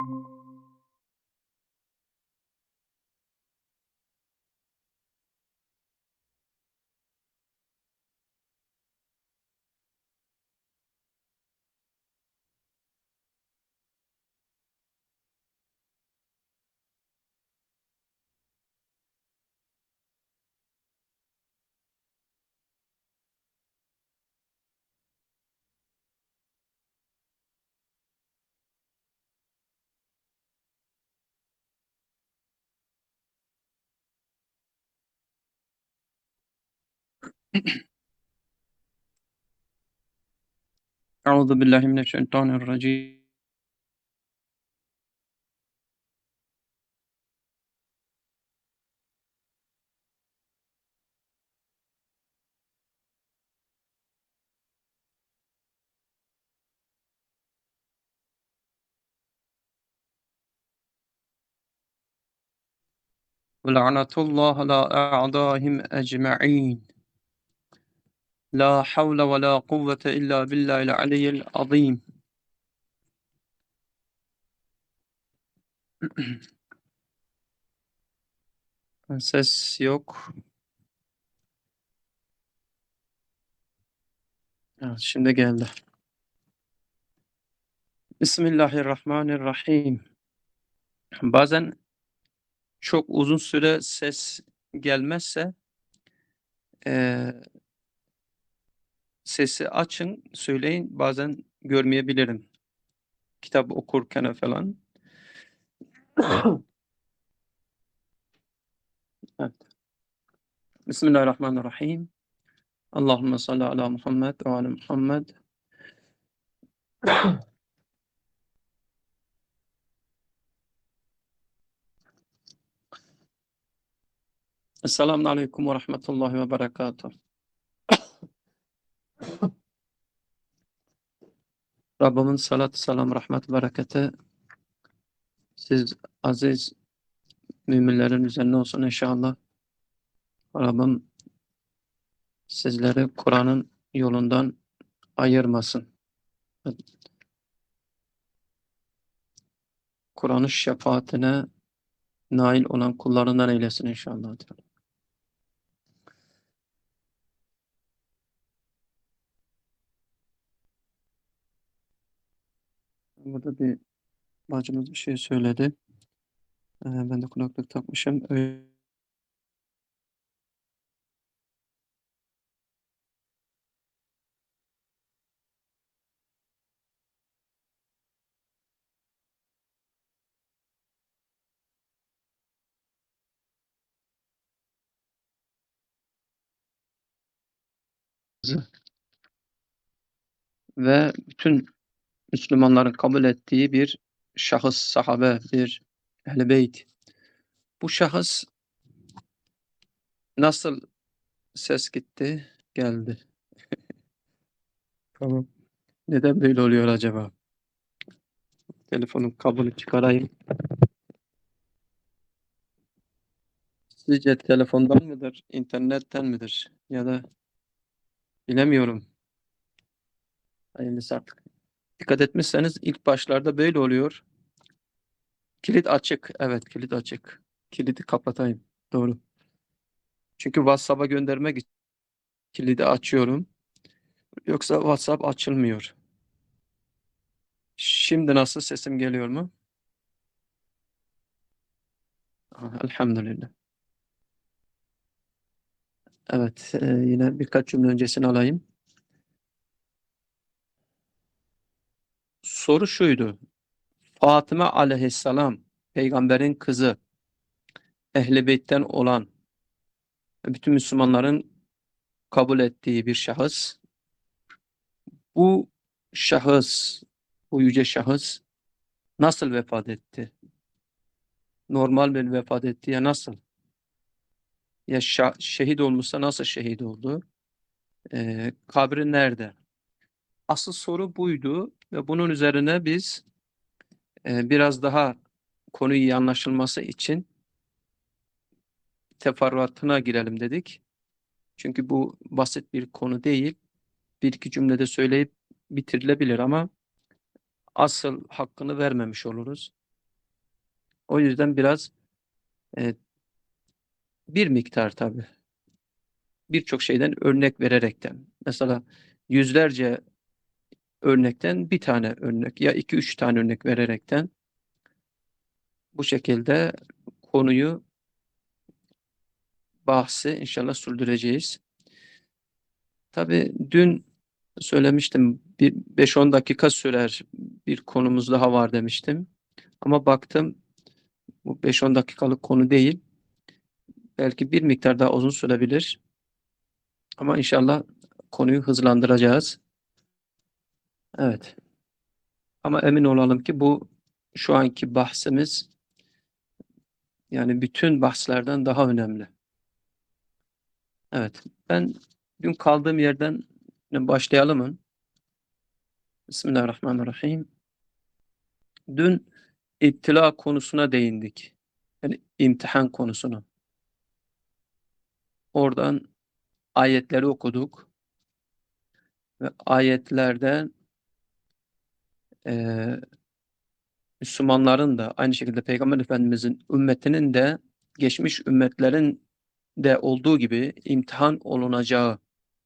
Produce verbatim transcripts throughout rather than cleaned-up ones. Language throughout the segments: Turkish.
أعوذ بالله من الشيطان الرجيم. ولعنة الله على أعدائهم أجمعين. لا حول ولا قوة إلا بالله العلي العظيم. Ses yok. Evet, şimdi geldi. Bismillahirrahmanirrahim. Bazen çok uzun süre ses gelmezse eee, sesi açın, söyleyin. Bazen görmeyebilirim. Kitap okurken falan. Evet. Bismillahirrahmanirrahim. Allahümme salli ala Muhammed ve ala Muhammed. Esselamun aleyküm ve rahmetullahi ve berekatuhu. Rabbimin salatü selam, rahmet, bereketi siz aziz müminlerin üzerine olsun inşallah. Rabbim sizleri Kur'an'ın yolundan ayırmasın. Kur'an'ın şefaatine nail olan kullarından eylesin inşallah. Burada bir bacımız bir şey söyledi. Ee, ben de kulaklık takmışım. Öyle ve bütün Müslümanların kabul ettiği bir şahıs, sahabe, bir ehl-i beyt. Bu şahıs nasıl ses gitti, geldi. Tamam. Neden böyle oluyor acaba? Telefonun kablını çıkarayım. Sizce telefondan mıdır, internetten midir? Ya da bilemiyorum. Hayırlısı artık. Dikkat etmişseniz ilk başlarda böyle oluyor. Kilit açık. Evet, kilit açık. Kilidi kapatayım. Doğru. Çünkü WhatsApp'a göndermek için kilidi açıyorum. Yoksa WhatsApp açılmıyor. Şimdi nasıl, sesim geliyor mu? Aha, elhamdülillah. Evet, e, yine birkaç cümle öncesini alayım. Soru şuydu. Fatıma aleyhisselam, peygamberin kızı, Ehl-i Beyt'ten olan, bütün Müslümanların kabul ettiği bir şahıs. Bu şahıs, bu yüce şahıs nasıl vefat etti? Normal bir vefat etti ya nasıl? Ya şa- şehit olmuşsa nasıl şehit oldu? Ee, kabri nerede? Asıl soru buydu ve bunun üzerine biz e, biraz daha konuyu iyi anlaşılması için teferruatına girelim dedik. Çünkü bu basit bir konu değil. Bir iki cümlede söyleyip bitirilebilir ama asıl hakkını vermemiş oluruz. O yüzden biraz e, bir miktar tabii birçok şeyden örnek vererekten. Mesela yüzlerce örnekten bir tane örnek ya iki üç tane örnek vererekten bu şekilde konuyu, bahsi inşallah sürdüreceğiz. Tabii dün söylemiştim bir beş on dakika sürer bir konumuz daha var demiştim. Ama baktım bu beş on dakikalık konu değil. Belki bir miktar daha uzun sürebilir. Ama inşallah konuyu hızlandıracağız. Evet. Ama emin olalım ki bu şu anki bahsimiz yani bütün bahslerden daha önemli. Evet. Ben dün kaldığım yerden başlayalım mı? Bismillahirrahmanirrahim. Dün İptila konusuna değindik. Yani imtihan konusuna. Oradan ayetleri okuduk ve ayetlerden eee, Müslümanların da aynı şekilde Peygamber Efendimizin ümmetinin de geçmiş ümmetlerin de olduğu gibi imtihan olunacağını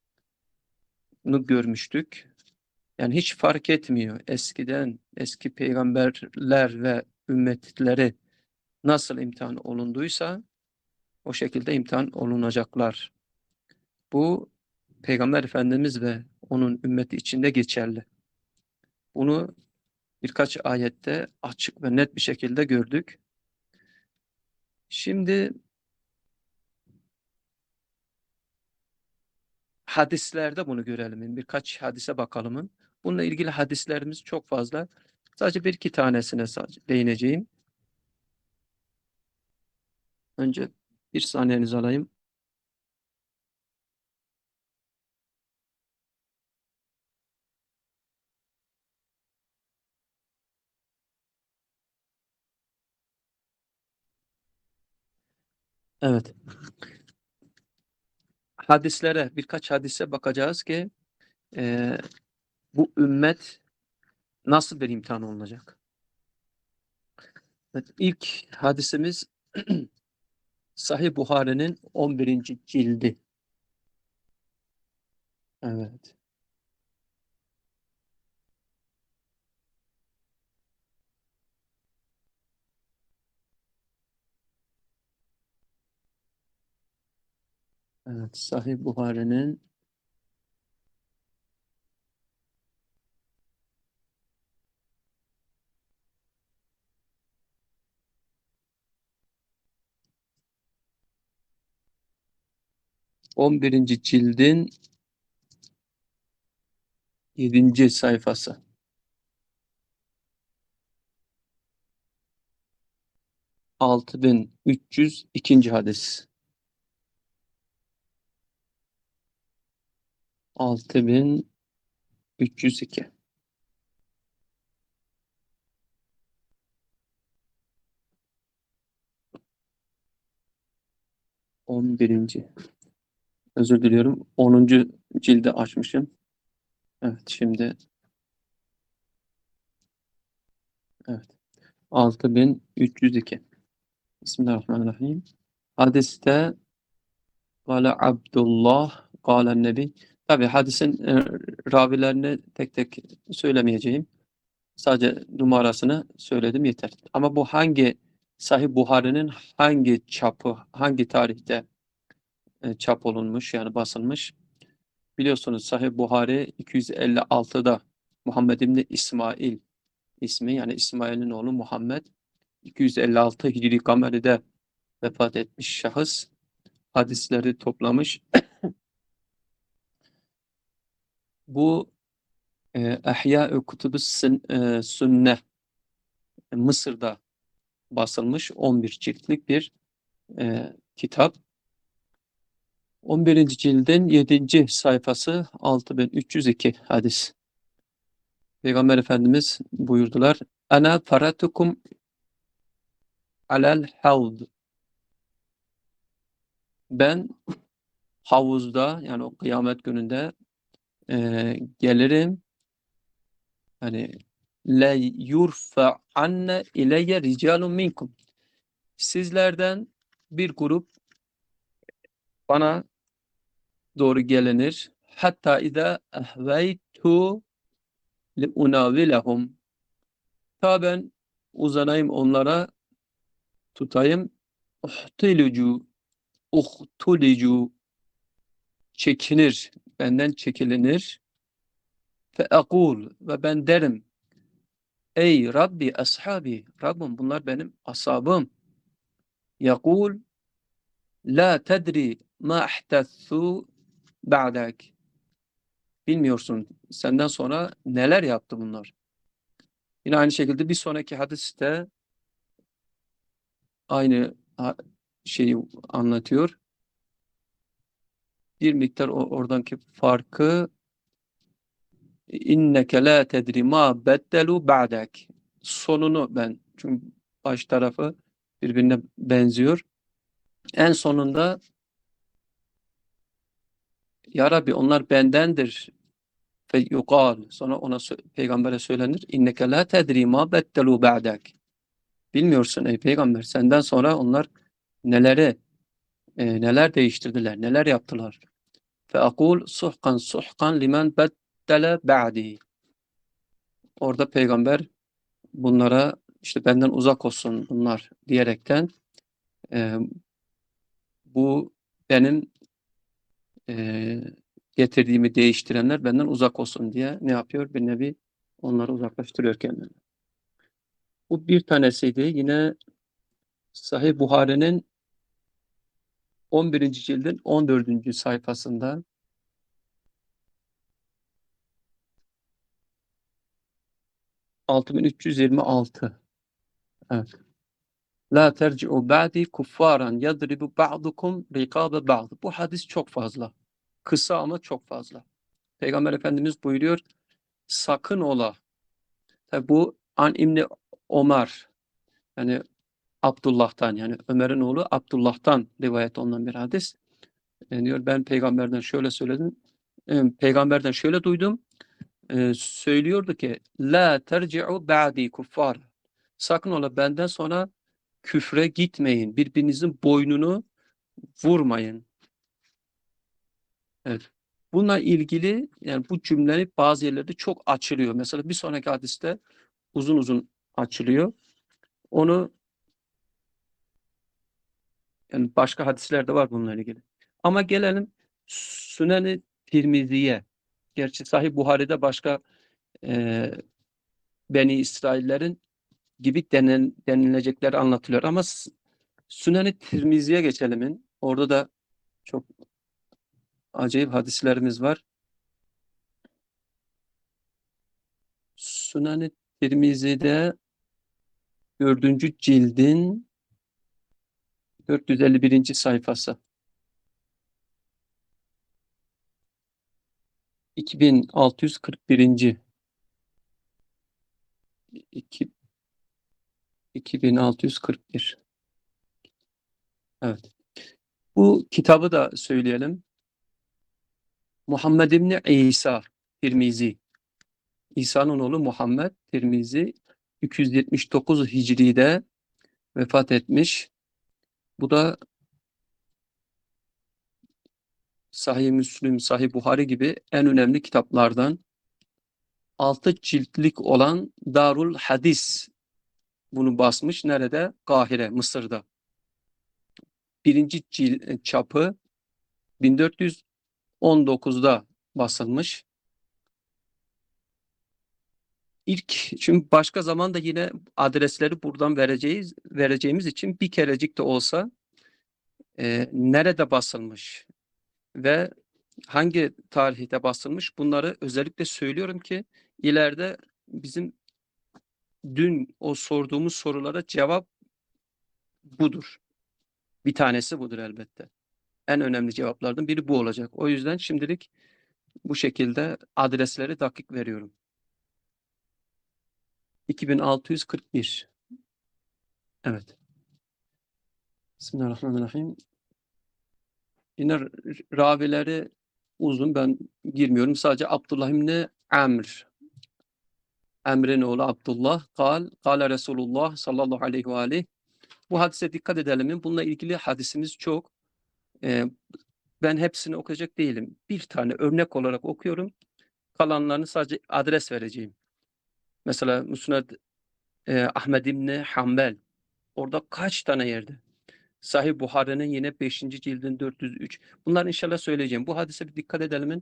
görmüştük. Yani hiç fark etmiyor. Eskiden eski peygamberler ve ümmetleri nasıl imtihan olunduysa o şekilde imtihan olunacaklar. Bu Peygamber Efendimiz ve onun ümmeti içinde geçerli. Bunu birkaç ayette açık ve net bir şekilde gördük. Şimdi hadislerde bunu görelim. Birkaç hadise bakalım. Bununla ilgili hadislerimiz çok fazla. Sadece bir iki tanesine sadece değineceğim. Önce bir saniyenizi alayım. Evet. Hadislere, birkaç hadise bakacağız ki e, bu ümmet nasıl bir imtihan olacak? Evet, ilk hadisimiz Sahih Buhari'nin on birinci cildi. Evet. Evet. Sahih Buhari'nin on birinci cildin yedinci sayfası. altı bin üç yüz ikinci hadis. altı bin üç yüz iki. on birinci. Özür diliyorum. onuncu cildi açmışım. Evet şimdi evet. altı bin üç yüz iki. Bismillahirrahmanirrahim. Hadiste Kale Abdullah Kale Nebi. Tabi hadisin e, ravilerini tek tek söylemeyeceğim. Sadece numarasını söyledim yeter. Ama bu hangi Sahih Buhari'nin hangi çapı, hangi tarihte e, çap olunmuş yani basılmış? Biliyorsunuz Sahih Buhari iki yüz elli altıda Muhammed İbni İsmail ismi yani İsmail'in oğlu Muhammed iki yüz elli altı Hicri Kameri'de vefat etmiş şahıs hadisleri toplamış. Bu e, Ehya-ı Kutubus Sünne Mısır'da basılmış on bir ciltlik bir e, kitap. on birinci cildin yedinci sayfası altı bin üç yüz iki hadis. Peygamber Efendimiz buyurdular. Ana faratukum alel havd. Ben havuzda yani o kıyamet gününde e, gelirim. Hani le yurfa anne ileyye ricalun minkum. Sizlerden bir grup bana doğru gelinir. Hatta izâ ehveytu liunavilehum. Ta ben uzanayım onlara, tutayım. Uhtilucu, uhtulicu, çekinir, benden çekilinir. Fe ekul, ve ben derim, ey Rabbi ashabi, Rabbim bunlar benim ashabım. Yakul, la tedri ma ahtethu ba'dak. Bilmiyorsun senden sonra neler yaptı bunlar. Yine aynı şekilde bir sonraki hadiste aynı şeyi anlatıyor. Bir miktar oradaki farkı, inneke la tedri ma beddelu ba'dak. Sonunu ben, çünkü baş tarafı birbirine benziyor. En sonunda ya Rabbi onlar bendendir. Fe yukal. Sonra ona peygambere söylenir. İnneke la tedri ma beddelu ba'dak. Bilmiyorsun ey peygamber, senden sonra onlar neleri e, neler değiştirdiler, neler yaptılar. Fe akul suhkan suhkan limen beddele ba'di. Orada peygamber bunlara işte benden uzak olsun bunlar diyerekten e, bu benim e, getirdiğimi değiştirenler benden uzak olsun diye ne yapıyor? Bir nevi onları uzaklaştırıyor kendinden. Bu bir tanesiydi. Yine Sahih Buhari'nin on birinci cildin on dördüncü sayfasında altı bin üç yüz yirmi altı. Evet. La terci'u ba'di kuffaran yadribu ba'dukum rikabe ba'd. Bu hadis çok fazla. Kısa ama çok fazla. Peygamber Efendimiz buyuruyor, sakın ola. Tabi bu An İbni Ömer, yani Abdullah'tan, yani Ömer'in oğlu Abdullah'tan rivayet olunan bir hadis. E, diyor ben peygamberden şöyle söyledim. E, peygamberden şöyle duydum. E, söylüyordu ki la terci'u ba'di kuffar. Sakın ola benden sonra küfre gitmeyin. Birbirinizin boynunu vurmayın. Evet. Bununla ilgili yani bu cümle bazı yerlerde çok açılıyor. Mesela bir sonraki hadiste uzun uzun açılıyor. Onu yani başka hadislerde var bununla ilgili. Ama gelelim Sünen-i Tirmizi'ye. Gerçi Sahih Buhari'de başka e, Beni İsraillerin gibi denen, denilecekleri anlatılıyor. Ama Sünen-i Tirmizi'ye geçelim. Orada da çok acayip hadislerimiz var. Sünen-i Tirmizi'de dördüncü cildin dört yüz elli birinci sayfası. iki bin altı yüz kırk birinci. iki bin altı yüz kırk bir. Evet. Bu kitabı da söyleyelim. Muhammed İbni İsa Tirmizi. İsa'nın oğlu Muhammed Tirmizi iki yüz yetmiş dokuz Hicri'de vefat etmiş. Bu da Sahih Müslim, Sahih Buhari gibi en önemli kitaplardan. Altı ciltlik olan Darul Hadis bunu basmış. Nerede? Kahire, Mısır'da. Birinci cil, çapı bin dört yüz on dokuzda basılmış. İlk, çünkü başka zaman da yine adresleri buradan vereceğiz, vereceğimiz için bir kerecik de olsa e, nerede basılmış ve hangi tarihte basılmış bunları özellikle söylüyorum ki ileride bizim dün o sorduğumuz sorulara cevap budur. Bir tanesi budur elbette. En önemli cevaplardan biri bu olacak. O yüzden şimdilik bu şekilde adresleri dakik veriyorum. iki bin altı yüz kırk bir. Evet. Bismillahirrahmanirrahim. Yine ravileri uzun, ben girmiyorum. Sadece Abdullah İbni Amr. Emre'nin oğlu Abdullah. Kal, kale Resulullah sallallahu aleyhi ve aleyh. Bu hadise dikkat edelim. Bununla ilgili hadisimiz çok. Ee, ben hepsini okuyacak değilim. Bir tane örnek olarak okuyorum. Kalanlarını sadece adres vereceğim. Mesela Musned e, Ahmed İbni Hanbel. Orada kaç tane yerde? Sahih Buhari'nin yine beşinci cildin dört yüz üç. Bunları inşallah söyleyeceğim. Bu hadise bir dikkat edelim.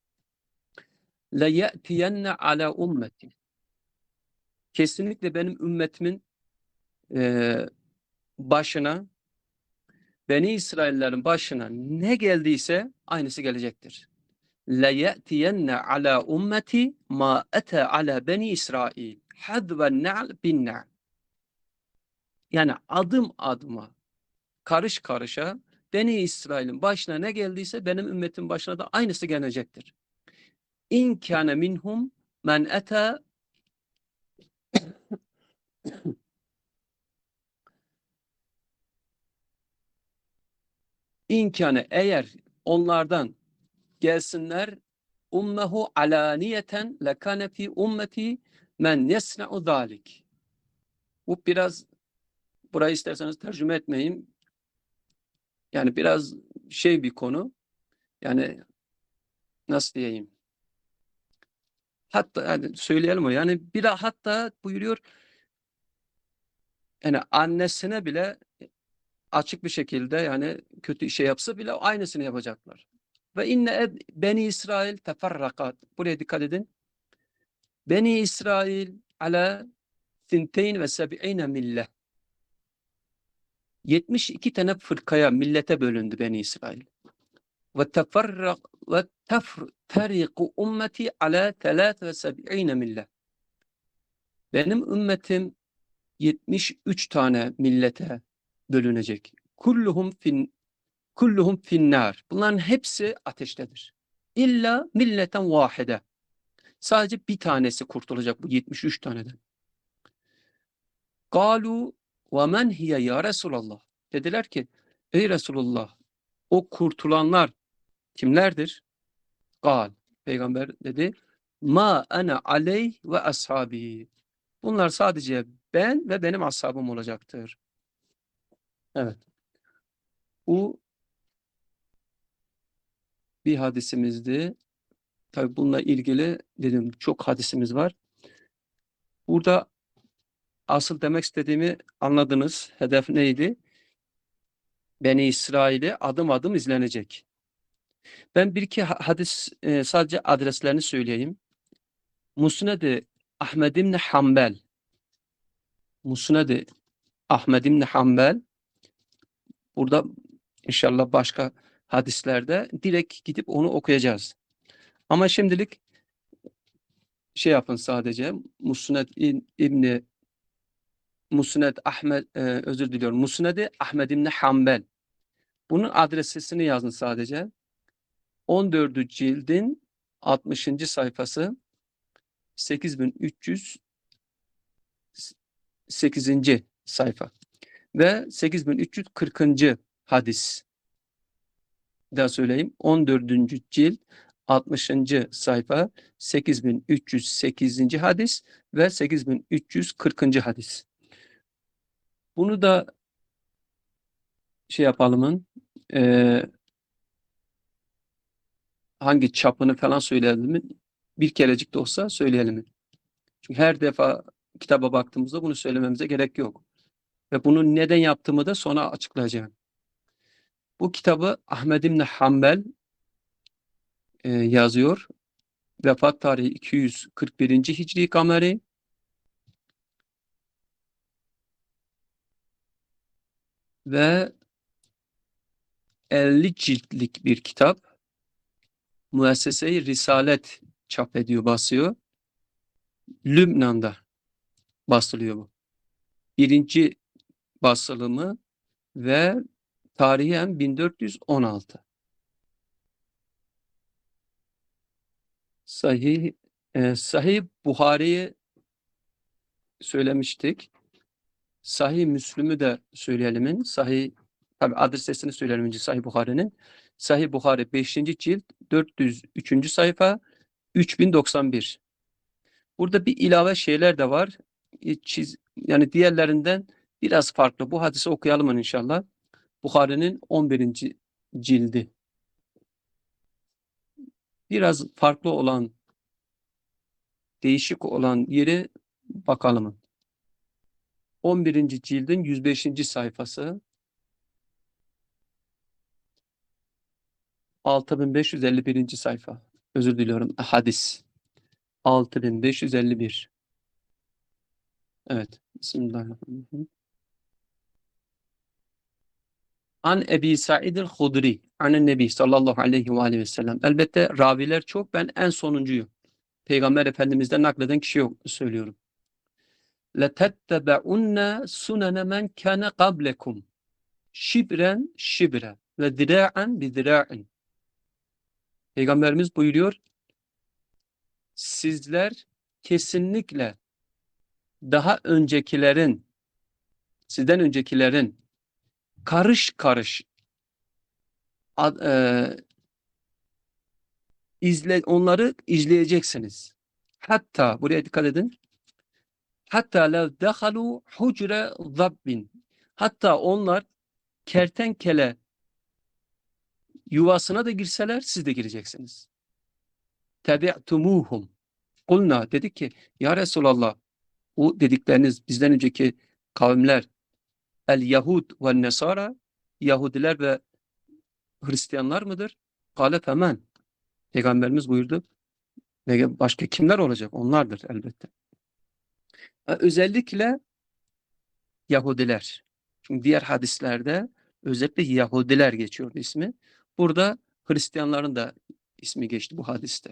La ye'tiyenne ala ummeti. Kesinlikle benim ümmetimin e, başına, Beni İsraillerin başına ne geldiyse aynısı gelecektir. La ye'tiyenne ala ummeti ma ete ala beni İsrail. Hadven na'l bin na'l. Yani adım adıma, karış karışa Beni İsrail'in başına ne geldiyse benim ümmetin başına da aynısı gelecektir. İn kâne minhum men ete İnkâne eğer onlardan gelsinler ummehu alaniyeten lekâne fî ummeti men yesne'u zâlik. Bu biraz, burayı isterseniz tercüme etmeyeyim. Yani biraz şey bir konu. Yani nasıl diyeyim? Hatta yani söyleyelim o. Yani bir hatta buyuruyor, yani annesine bile açık bir şekilde yani kötü şey yapsa bile aynısını yapacaklar. Ve inne beni İsrail teferrakat. Buraya dikkat edin. Beni İsrail ala sinteyn ve seb'ine millet. yetmiş iki tane fırkaya, millete bölündü Beni İsrail. Ve teferrak ve teftariku ummeti ala telat ve seb'ine millet. Benim ümmetim yetmiş üç tane millete bölünecek. Kulluhum fin kulluhum finnar. Bunların hepsi ateştedir. İlla milleten vahide. Sadece bir tanesi kurtulacak bu yetmiş üç taneden. Galu ve men hiye ya Resulallah. Dediler ki ey Resulullah, o kurtulanlar kimlerdir? Gal. Peygamber dedi ma ana aleyh ve ashabi. Bunlar sadece ben ve benim ashabım olacaktır. Evet. Bu bir hadisimizdi. Tabii bununla ilgili dedim çok hadisimiz var. Burada asıl demek istediğimi anladınız. Hedef neydi? Beni İsrail'i adım adım izlenecek. Ben bir iki hadis e, sadece adreslerini söyleyeyim. Musned-i Ahmed İbni Hanbel. Musned-i Ahmed İbni Hanbel. Burada inşallah başka hadislerde direkt gidip onu okuyacağız. Ama şimdilik şey yapın sadece. Musned İbni Musned Ahmed e, özür diliyorum. Musned-i Ahmed İbni Hanbel. Bunun adresini yazın sadece. on dördüncü cildin altmışıncı sayfası, sekiz bin üç yüz sekizinci sayfa ve sekiz bin üç yüz kırkıncı hadis. Bir daha söyleyeyim. on dördüncü cilt altmışıncı sayfa, sekiz bin üç yüz sekizinci hadis ve sekiz bin üç yüz kırkıncı hadis. Bunu da şey yapalımın e, hangi çapını falan söyleyelim, bir kerecik de olsa söyleyelim. Çünkü her defa kitaba baktığımızda bunu söylememize gerek yok. Ve bunu neden yaptığımı da sonra açıklayacağım. Bu kitabı Ahmed İbni Hanbel e, yazıyor. Vefat tarihi iki yüz kırk birinci Hicri kameri. Ve elli ciltlik bir kitap. Müessese-i Risalet çap ediyor, basıyor. Lübnan'da basılıyor bu. Birinci basılımı ve tarihen bin dört yüz on altı. Sahih, e, Sahih Buhari'yi söylemiştik. Sahih Müslüm'ü de söyleyelim. Sahih, tabi adresini söyleyelim önce Sahih Buhari'nin. Sahih Buhari beşinci cilt dört yüz üçüncü sayfa üç bin doksan bir. Burada bir ilave şeyler de var. Çiz, yani diğerlerinden Biraz farklı. Bu hadisi okuyalım inşallah. Buhari'nin on birinci cildi. Biraz farklı olan, değişik olan yeri bakalım. on birinci cildin yüz beşinci sayfası. altı bin beş yüz elli birinci sayfa. Özür diliyorum. Hadis. altı bin beş yüz elli bir. Evet. Bismillahirrahmanirrahim. An Ebi Sa'id el-Hudri. Anen Nebi sallallahu aleyhi ve aleyhi ve sellem. Elbette raviler çok. Ben en sonuncuyum. Peygamber Efendimiz'den nakleden kişi yok söylüyorum. لَتَتَّبَعُنَّ سُنَنَ مَنْ كَانَ قَبْلَكُمْ şibren şibre ve zira'en bi zira'in. Peygamberimiz buyuruyor, sizler kesinlikle daha öncekilerin, sizden öncekilerin karış karış ad, e, izle, onları izleyeceksiniz. Hatta, buraya dikkat edin, hatta lev dehalu hucre zabbin. Hatta onlar kertenkele yuvasına da girseler siz de gireceksiniz. Tebi'tumuhum. Kulna, dedik ki ya Resulallah, o dedikleriniz bizden önceki kavimler el Yahud ve Nesara, Yahudiler ve Hristiyanlar mıdır? Kâle femen. Peygamberimiz buyurdu. Ve başka kimler olacak? Onlardır elbette. Özellikle Yahudiler. Çünkü diğer hadislerde özellikle Yahudiler geçiyordu ismi. Burada Hristiyanların da ismi geçti bu hadiste.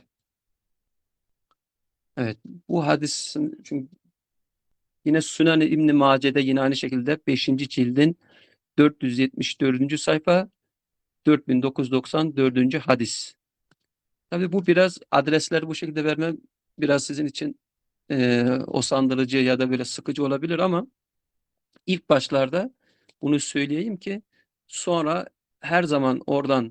Evet, bu hadisin çünkü yine Sünen-i İbn-i Mace'de yine aynı şekilde beşinci cildin dört yüz yetmiş dördüncü sayfa, dört bin dokuz yüz doksan dördüncü hadis. Tabii bu biraz adresleri bu şekilde vermem biraz sizin için e, osandırıcı ya da böyle sıkıcı olabilir ama ilk başlarda bunu söyleyeyim ki sonra her zaman oradan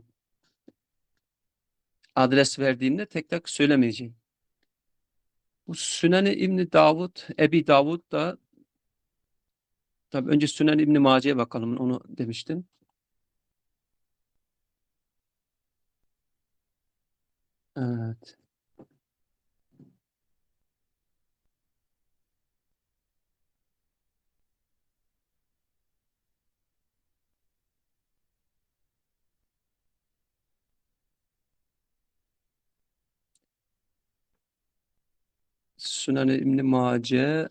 adres verdiğimde tek tek söylemeyeceğim. Bu Sünen-i İbn Davud, Ebi Davud da tabii önce Sünen İbn Mace'ye bakalım, onu demiştim. Evet. Sünen İbn Mace,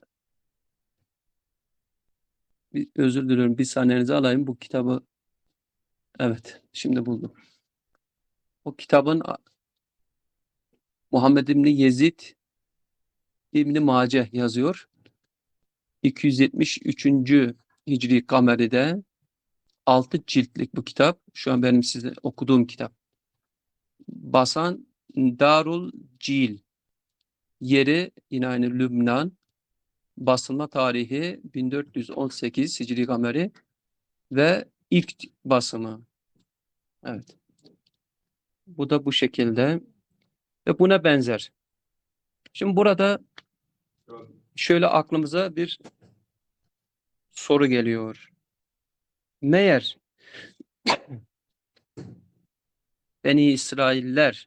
bir, özür diliyorum, bir saniyenizi alayım bu kitabı. Evet, şimdi buldum. O kitabın Muhammed İbni Yezid İbni Mace yazıyor. iki yüz yetmiş üçüncü Hicri Kameri'de altı ciltlik bu kitap. Şu an benim size okuduğum kitap. Basan Darul Cil. Yeri yine aynı Lübnan. Basılma tarihi bin dört yüz on sekiz Hicri Kameri ve ilk basımı. Evet. Bu da bu şekilde ve buna benzer. Şimdi burada şöyle aklımıza bir soru geliyor. Meğer Beni İsrailler,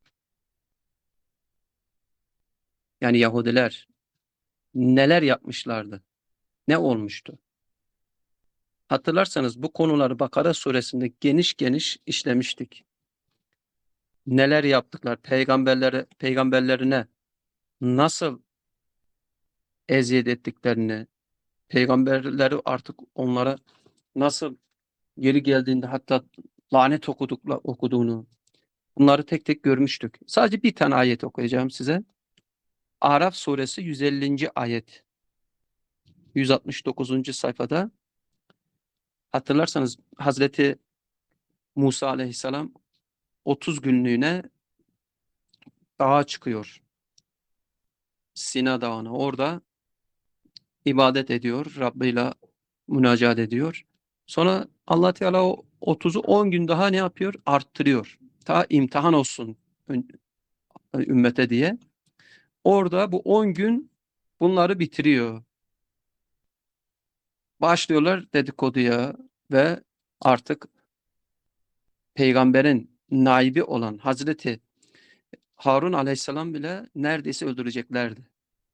yani Yahudiler neler yapmışlardı? Ne olmuştu? Hatırlarsanız bu konuları Bakara suresinde geniş geniş işlemiştik. Neler yaptıklar? Peygamberlere, peygamberlerine nasıl eziyet ettiklerini, peygamberleri artık onlara nasıl yeri geldiğinde hatta lanet okudukla, okuduğunu, bunları tek tek görmüştük. Sadece bir tane ayet okuyacağım size. Araf suresi yüz ellinci ayet. yüz altmış dokuzuncu sayfada hatırlarsanız Hazreti Musa aleyhisselam otuz günlüğüne dağa çıkıyor. Sina Dağı'na. Orada ibadet ediyor. Rabbiyle münacat ediyor. Sonra Allah Teala o otuzu on gün daha ne yapıyor? Arttırıyor. Ta imtihan olsun ümmete diye. Orada bu on gün bunları bitiriyor. Başlıyorlar dedikoduya ve artık peygamberin naibi olan Hazreti Harun aleyhisselam bile neredeyse öldüreceklerdi.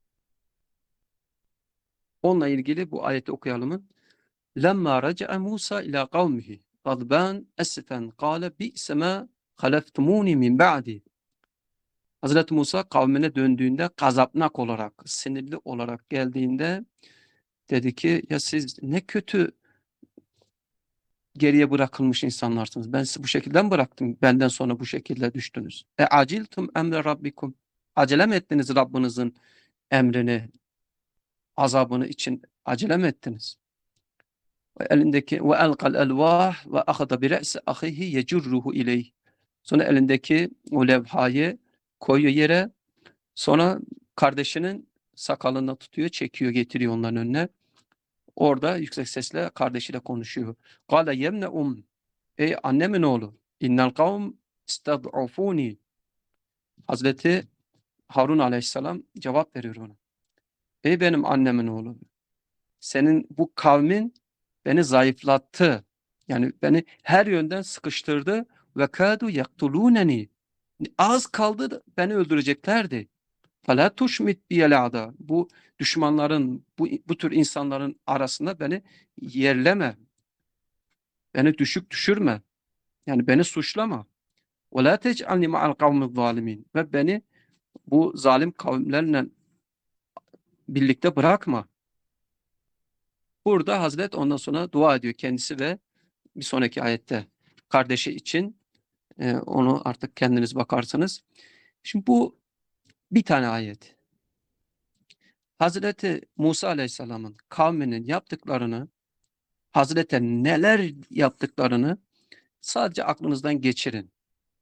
Onunla ilgili bu ayeti okuyalım. Lemma raca'a Musa ila kavmihi gadban esifen kâle bi'se mâ haleftumûni min ba'di. Hazreti Musa kavmine döndüğünde gazapnak olarak, sinirli olarak geldiğinde dedi ki ya siz ne kötü geriye bırakılmış insanlarsınız. Ben sizi bu şekilde mi bıraktım? Benden sonra bu şekilde düştünüz. E aciltum emre rabbikum. Acele mi ettiniz Rabbinizin emrini, azabını için acele mi ettiniz? Ve elindeki ve elqal elvah ve ahada bi re'si ahihi yecurruhu ileyh. Sonra elindeki o levhayı koyuyor yere. Sonra kardeşinin sakalını tutuyor, çekiyor, getiriyor onların önüne. Orada yüksek sesle kardeşiyle konuşuyor. Kâle yemne um. Ey annemin oğlu. İnnel kavm istad'ufuni. Hazreti Harun aleyhisselam cevap veriyor ona. Ey benim annemin oğlu. Senin bu kavmin beni zayıflattı. Yani beni her yönden sıkıştırdı. Ve kâdu yaktulûneni. Az kaldı beni öldüreceklerdi. فَلَا تُشْمِتْ بِيَلَعْدَ. Bu düşmanların, bu, bu tür insanların arasında beni yerleme. Beni düşük düşürme. Yani beni suçlama. وَلَا تَجْعَلْنِ مَعَ الْقَوْمِ الظَّالِمِينَ. Ve beni bu zalim kavimlerle birlikte bırakma. Burada Hazret ondan sonra dua ediyor kendisi ve bir sonraki ayette kardeşi için e, onu artık kendiniz bakarsınız. Şimdi bu bir tane ayet. Hazreti Musa Aleyhisselam'ın kavminin yaptıklarını, Hazrete neler yaptıklarını sadece aklınızdan geçirin.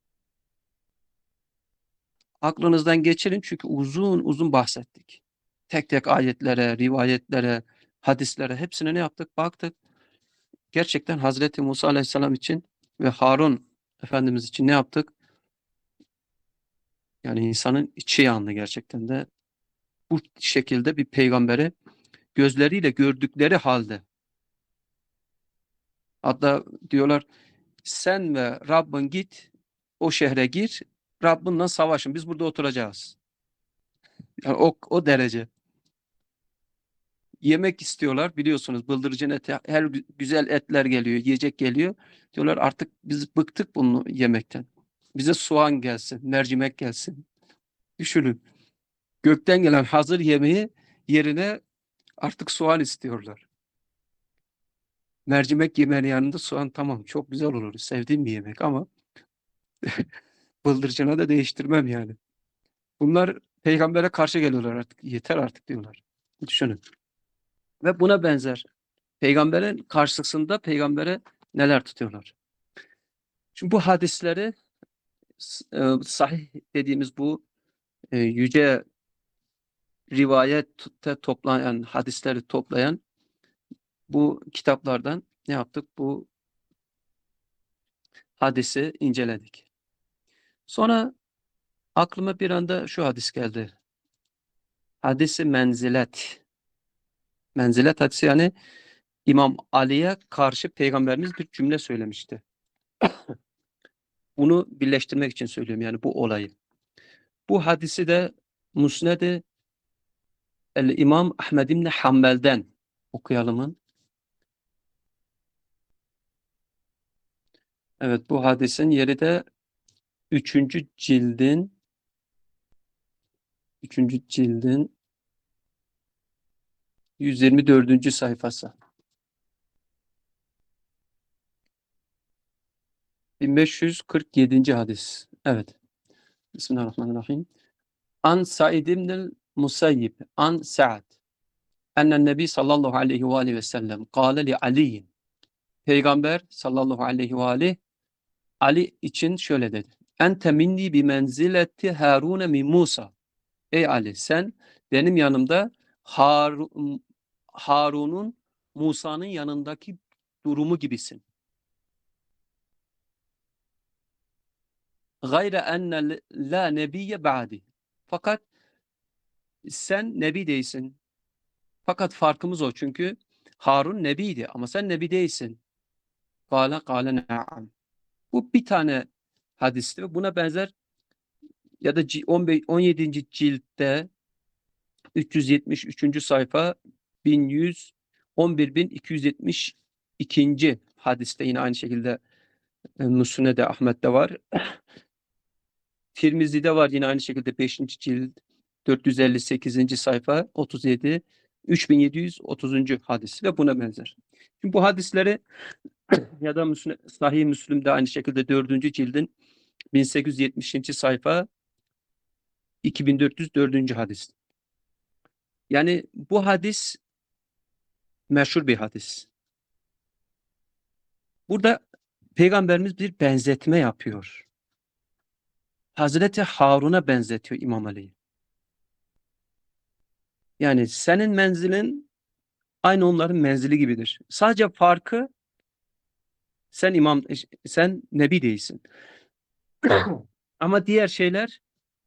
Aklınızdan geçirin çünkü uzun uzun bahsettik. Tek tek ayetlere, rivayetlere, hadislere hepsine ne yaptık? Baktık. Gerçekten Hazreti Musa Aleyhisselam için ve Harun Efendimiz için ne yaptık? Yani insanın içi yandı gerçekten de. Bu şekilde bir peygamberi gözleriyle gördükleri halde. Hatta diyorlar sen ve Rabbin git o şehre gir, Rabbinle savaşın. Biz burada oturacağız. Yani o, o derece. Yemek istiyorlar biliyorsunuz bıldırcın eti, her güzel etler geliyor, yiyecek geliyor. Diyorlar artık biz bıktık bunu yemekten. Bize soğan gelsin, mercimek gelsin. Düşünün. Gökten gelen hazır yemeği yerine artık soğan istiyorlar. Mercimek yemeğinin yanında soğan tamam çok güzel olur. Sevdiğim bir yemek ama bıldırcına da değiştirmem yani. Bunlar peygambere karşı geliyorlar artık. Yeter artık diyorlar. Düşünün. Ve buna benzer peygamberin karşısında peygambere neler tutuyorlar? Şimdi bu hadisleri e, sahih dediğimiz bu e, yüce rivayette toplayan hadisleri toplayan bu kitaplardan ne yaptık? Bu hadisi inceledik. Sonra aklıma bir anda şu hadis geldi. Hadisi menzilet. Menzilet hadisi yani İmam Ali'ye karşı peygamberimiz bir cümle söylemişti. Bunu birleştirmek için söylüyorum yani bu olayı. Bu hadisi de Musned-i el-İmam Ahmed İbni Hanbel'den okuyalımın. Evet bu hadisin yeri de üçüncü cildin üçüncü cildin yüz yirmi dördüncü sayfası. bin beş yüz kırk yedinci hadis. Evet. Bismillahirrahmanirrahim. An Said ibn Musayyib an Sa'd ennen Nebi sallallahu aleyhi ve aleyhi ve sellem kâle li Ali'in. Peygamber sallallahu aleyhi ve aleyhi Ali için şöyle dedi. Ente minni bi menzileti Harun min Musa. Ey Ali sen benim yanımda Harun, Harun'un Musa'nın yanındaki durumu gibisin. Gayre enne la nebiyye ba'di. Fakat sen nebi değilsin. Fakat farkımız o çünkü Harun nebiydi ama sen nebi değilsin. Kâle kâle ne'am. Bu bir tane hadisti ve buna benzer ya da ci- on beş on yedinci ciltte üç yüz yetmiş üçüncü sayfa bin yüz on bir bin iki yüz yetmiş ikinci hadiste yine aynı şekilde e, Müsned-i Ahmet'te var. Tirmizi'de var yine aynı şekilde beşinci cilt dört yüz elli sekizinci sayfa otuz yedi üç bin yedi yüz otuzuncu hadis ve buna benzer. Şimdi bu hadisleri ya da Müsne, Sahih Müslim'de aynı şekilde dördüncü cildin bin sekiz yüz yetmişinci sayfa iki bin dört yüz dördüncü hadis. Yani bu hadis meşhur bir hadis. Burada Peygamberimiz bir benzetme yapıyor. Hazreti Harun'a benzetiyor İmam Ali'yi. Yani senin menzilin aynı onların menzili gibidir. Sadece farkı sen imam, sen nebi değilsin. Ama diğer şeyler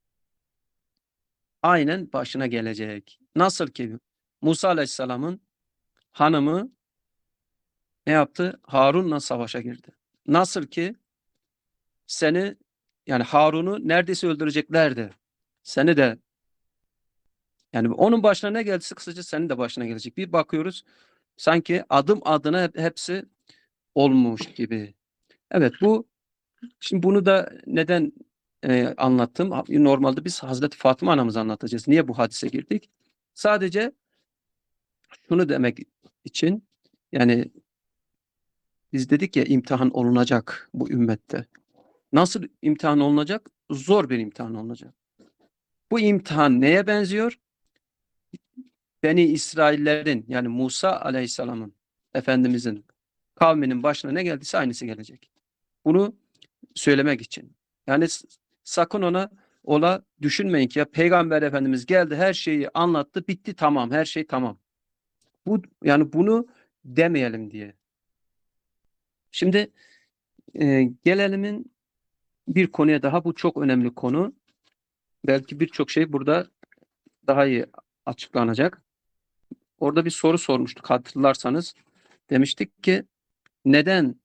aynen başına gelecek. Nasıl ki Musa Aleyhisselam'ın hanımı ne yaptı? Harun'la savaşa girdi. Nasıl ki seni yani Harun'u neredeyse öldüreceklerdi. Seni de yani onun başına ne geldiyse kısaca senin de başına gelecek. Bir bakıyoruz sanki adım adına hep, hepsi olmuş gibi. Evet bu şimdi bunu da neden e, anlattım? Normalde biz Hazreti Fatıma anamızı anlatacağız. Niye bu hadise girdik? Sadece şunu demek için yani biz dedik ya imtihan olunacak bu ümmette. Nasıl imtihan olunacak? Zor bir imtihan olacak. Bu imtihan neye benziyor? Beni İsraillerin yani Musa Aleyhisselam'ın Efendimizin kavminin başına ne geldiyse aynısı gelecek. Bunu söylemek için. Yani sakın ona ola düşünmeyin ki ya Peygamber Efendimiz geldi her şeyi anlattı bitti tamam her şey tamam. Bu yani bunu demeyelim diye. Şimdi e, gelelimin bir konuya daha bu çok önemli konu. Belki birçok şey burada daha iyi açıklanacak. Orada bir soru sormuştuk hatırlarsanız. Demiştik ki neden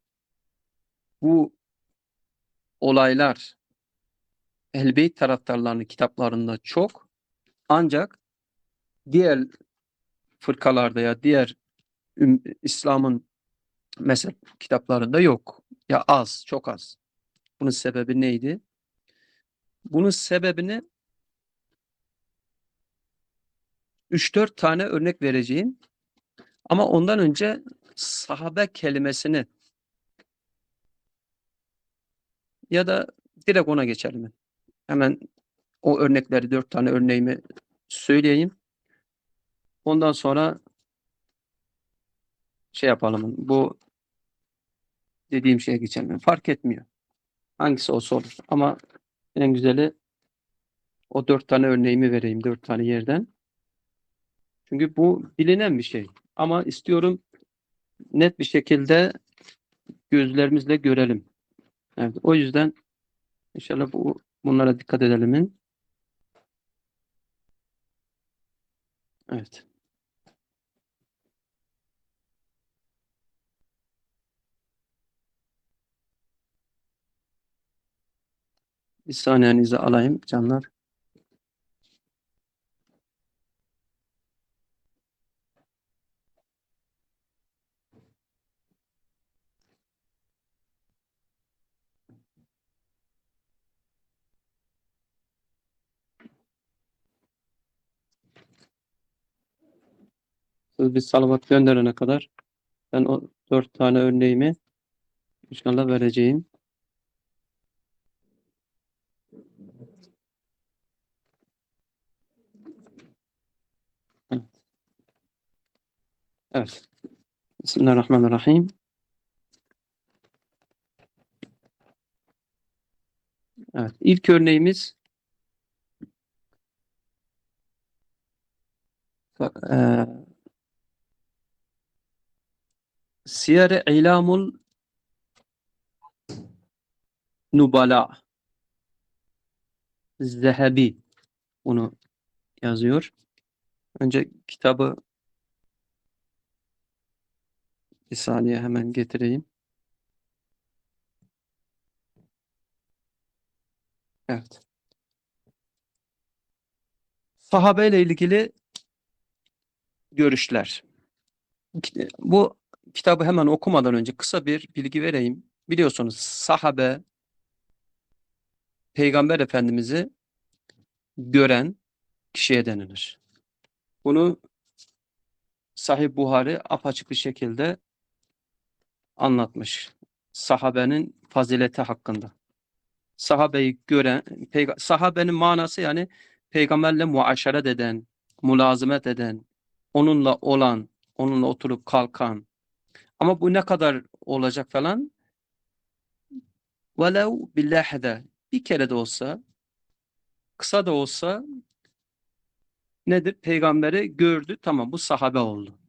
bu olaylar Ehl-i taraftarlarının kitaplarında çok ancak diğer fırkalarda ya diğer İslam'ın mezhep kitaplarında yok. Ya az, çok az. Bunun sebebi neydi? Bunun sebebini üç dört tane örnek vereceğim. Ama ondan önce sahabe kelimesini ya da direkt ona geçelim. Hemen o örnekleri dört tane örneğimi söyleyeyim. Ondan sonra şey yapalım. Bu dediğim şeye geçelim. Fark etmiyor. Hangisi olsa olur. Ama en güzeli o dört tane örneğimi vereyim. Dört tane yerden. Çünkü bu bilinen bir şey. Ama istiyorum net bir şekilde gözlerimizle görelim. Evet, o yüzden inşallah bu bunlara dikkat edelim. Evet. Bir saniyenizi alayım canlar. Siz bir salavat gönderene kadar ben o dört tane örneğimi inşallah vereceğim. Evet. Evet. Bismillahirrahmanirrahim. Evet. İlk örneğimiz e, Siyer-i İlamul Nubala Zehebi onu yazıyor. Önce kitabı Bir saniye hemen getireyim. Evet. Sahabeyle ilgili görüşler. Bu kitabı hemen okumadan önce kısa bir bilgi vereyim. Biliyorsunuz sahabe Peygamber Efendimiz'i gören kişiye denilir. Bunu Sahih Buhari apaçık bir şekilde anlatmış. Sahabenin fazileti hakkında. Sahabeyi gören, peyga- sahabenin manası yani peygamberle muaşeret eden, mülazimet eden, onunla olan, onunla oturup kalkan. Ama bu ne kadar olacak falan? Velev billahede bir kere de olsa, kısa da olsa nedir? Peygamberi gördü, tamam bu sahabe oldu.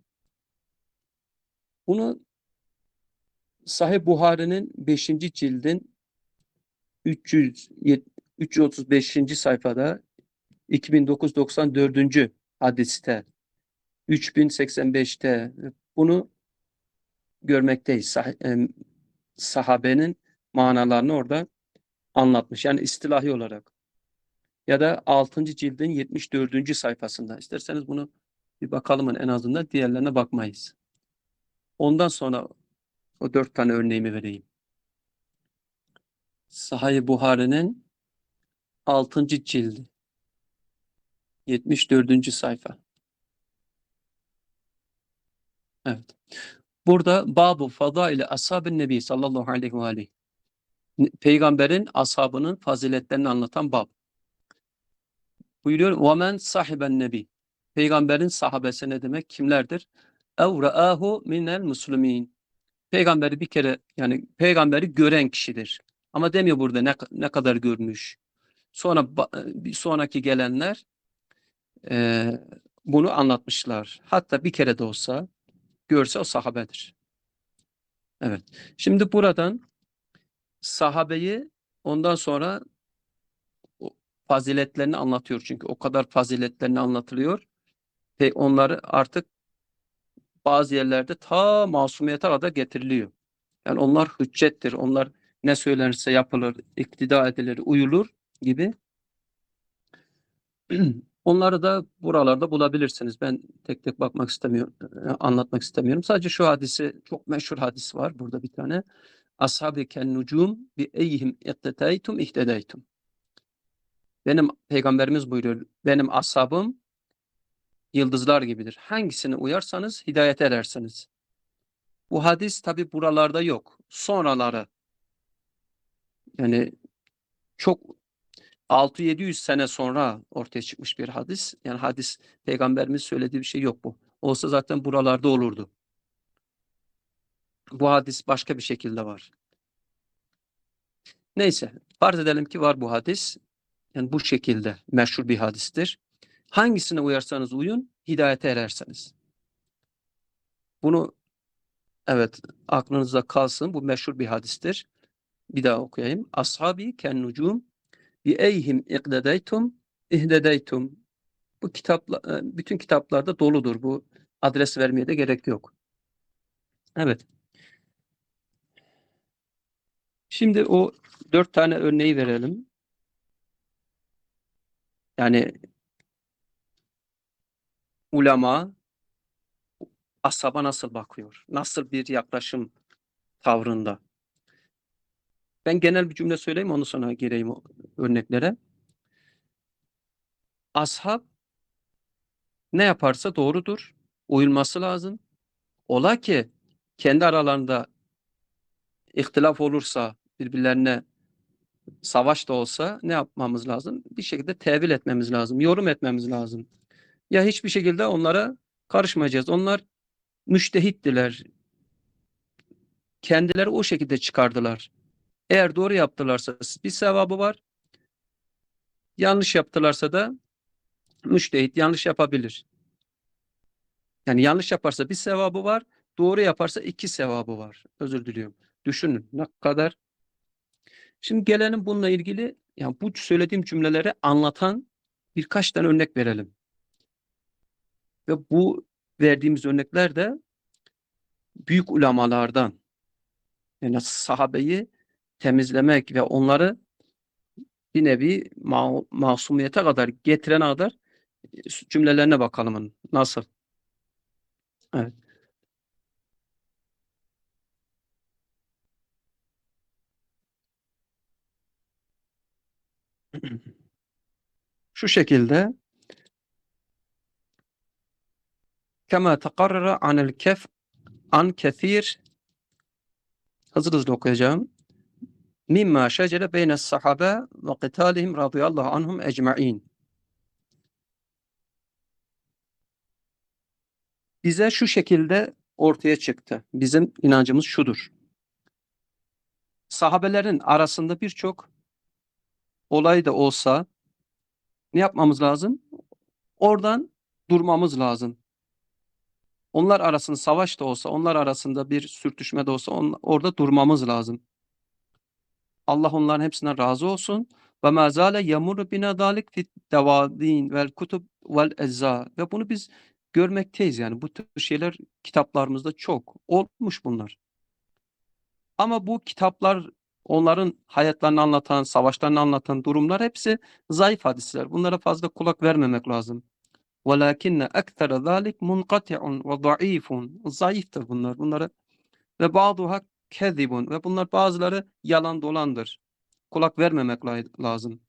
Bunu Sahih Buhari'nin beşinci cildin üç yüz üç yüz otuz beşinci sayfada iki bin dokuz yüz doksan dördüncü hadiste üç bin seksen beşte bunu görmekteyiz. Sah e, sahabenin manalarını orada anlatmış. Yani istilahi olarak. Ya da altıncı cildin yetmiş dördüncü sayfasında. İsterseniz bunu bir bakalım en azından diğerlerine bakmayız. Ondan sonra o dört tane örneğimi vereyim. Sahih Buhari'nin altıncı cildi yetmiş dördüncü sayfa. Evet. Burada Babu Fadaili Ashab-ı Nebi sallallahu aleyhi ve aleyh. Peygamberin ashabının faziletlerini anlatan bab. Buyuruyor وَمَنْ صَحِبَ النَّبِي. Peygamberin sahabesi ne demek? Kimlerdir? اَوْ رَآهُ مِنَ الْمُسْلِمِينَ. Peygamberi bir kere yani peygamberi gören kişidir. Ama demiyor burada ne, ne kadar görmüş. Sonra bir sonraki gelenler e, bunu anlatmışlar. Hatta bir kere de olsa görse o sahabedir. Evet. Şimdi buradan sahabeyi ondan sonra o faziletlerini anlatıyor. Çünkü o kadar faziletlerini anlatılıyor. Ve onları artık bazı yerlerde ta masumiyete kadar getiriliyor. Yani onlar hüccettir. Onlar ne söylenirse yapılır, iktida edilir, uyulur gibi. Onları da buralarda bulabilirsiniz. Ben tek tek bakmak istemiyorum, anlatmak istemiyorum. Sadece şu hadisi, çok meşhur hadis var burada bir tane. Ashab-ı ken nucum bi eyyihim iktedeytum ihtedeytum. Benim peygamberimiz buyuruyor. Benim ashabım yıldızlar gibidir. Hangisine uyarsanız hidayete erersiniz. Bu hadis tabi buralarda yok. Sonraları yani çok altı yedi yüz sene sonra ortaya çıkmış bir hadis. Yani hadis peygamberimiz söylediği bir şey yok bu. Olsa zaten buralarda olurdu. Bu hadis başka bir şekilde var. Neyse farz edelim ki var bu hadis. Yani bu şekilde meşhur bir hadistir. Hangisine uyarsanız uyun hidayete erersiniz. Bunu evet aklınızda kalsın. Bu meşhur bir hadistir. Bir daha okuyayım. Ashabi ken nucum bi eyhim iqdedeytum ihdedeytum. Bu kitapla, bütün kitaplarda doludur. Bu adres vermeye de gerek yok. Evet. Şimdi o dört tane örneği verelim. Yani ulema ashaba nasıl bakıyor? Nasıl bir yaklaşım tavrında? Ben genel bir cümle söyleyeyim ondan sonra gireyim o örneklere. Ashab ne yaparsa doğrudur. Uyulması lazım. Ola ki kendi aralarında ihtilaf olursa birbirlerine savaş da olsa ne yapmamız lazım? Bir şekilde tevil etmemiz lazım. Yorum etmemiz lazım. Ya hiçbir şekilde onlara karışmayacağız. Onlar müştehittiler. Kendileri o şekilde çıkardılar. Eğer doğru yaptılarsa bir sevabı var. Yanlış yaptılarsa da müştehit yanlış yapabilir. Yani yanlış yaparsa bir sevabı var. Doğru yaparsa iki sevabı var. Özür diliyorum. Düşünün ne kadar. Şimdi gelelim bununla ilgili yani bu söylediğim cümleleri anlatan birkaç tane örnek verelim. Ve bu verdiğimiz örnekler de büyük ulemalardan, yani sahabeyi temizlemek ve onları bir nevi ma masumiyete kadar getirene kadar cümlelerine bakalım nasıl. Evet. Şu şekilde kema tekarrara anil kef an kethir, hızlı hızlı okuyacağım. Mimma şecere beynes sahabe ve kıtalihim radıyallahu anhum ecma'in. Bize şu şekilde ortaya çıktı. Bizim inancımız şudur. Sahabelerin arasında birçok olay da olsa ne yapmamız lazım? Oradan durmamız lazım. Onlar arasında savaş da olsa, onlar arasında bir sürtüşme de olsa on, orada durmamız lazım. Allah onların hepsinden razı olsun. Ve ma zâle yemurru bina dâlik fit devâdîn vel kutub vel ezzâ. Ve bunu biz görmekteyiz yani. Bu tür şeyler kitaplarımızda çok olmuş bunlar. Ama bu kitaplar onların hayatlarını anlatan, savaşlarını anlatan durumlar hepsi zayıf hadisler. Bunlara fazla kulak vermemek lazım. وَلَكِنَّ اَكْثَرَ ذَٰلِكْ مُنْقَطِعٌ وَضَعِيفٌ. Zayıftır bunlar. Bunları ve ba'duha kezibun, ve bunlar bazıları yalan dolandır. Kulak vermemek lazım.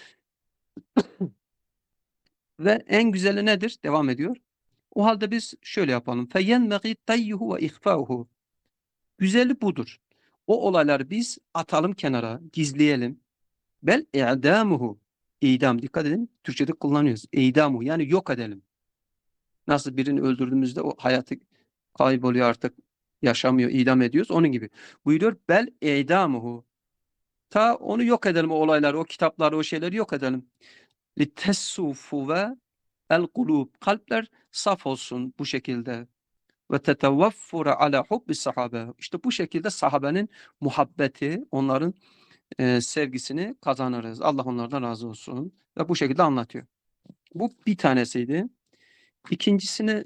Ve en güzeli nedir? Devam ediyor. O halde biz şöyle yapalım. فَيَنْمَغِي تَيُّهُ وَاِخْفَاهُ. Güzeli budur. O olayları biz atalım kenara, gizleyelim. Bel i'damuhu. İdam, dikkat edin. Türkçe'de kullanıyoruz. İdamu, yani yok edelim. Nasıl birini öldürdüğümüzde o hayatı kayboluyor, artık yaşamıyor, idam ediyoruz. Onun gibi. Buyuruyor bel i'damuhu. Ta onu yok edelim, o olayları, o kitapları, o şeyleri yok edelim. Litessufu ve el kulub. Kalpler saf olsun bu şekilde. Ve teteveffura ala hubbi sahabe. İşte bu şekilde sahabenin muhabbeti, onların e, sevgisini kazanırız. Allah onlardan razı olsun. Ve bu şekilde anlatıyor. Bu bir tanesiydi. İkincisini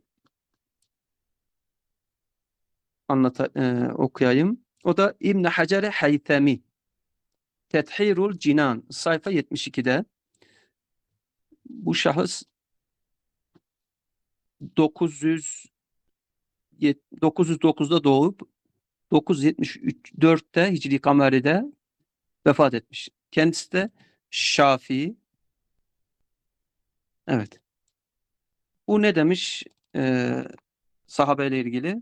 anlata, e, okuyayım. O da İbn Hacer Haytemi. Tethirul Cinan, sayfa yetmiş ikide. Bu şahıs dokuz yüz dokuz yüz dokuzda doğup dokuz yüz yetmiş dörtte Hicri Kameri'de vefat etmiş. Kendisi de Şafii. Evet. Bu ne demiş e, sahabeyle ilgili?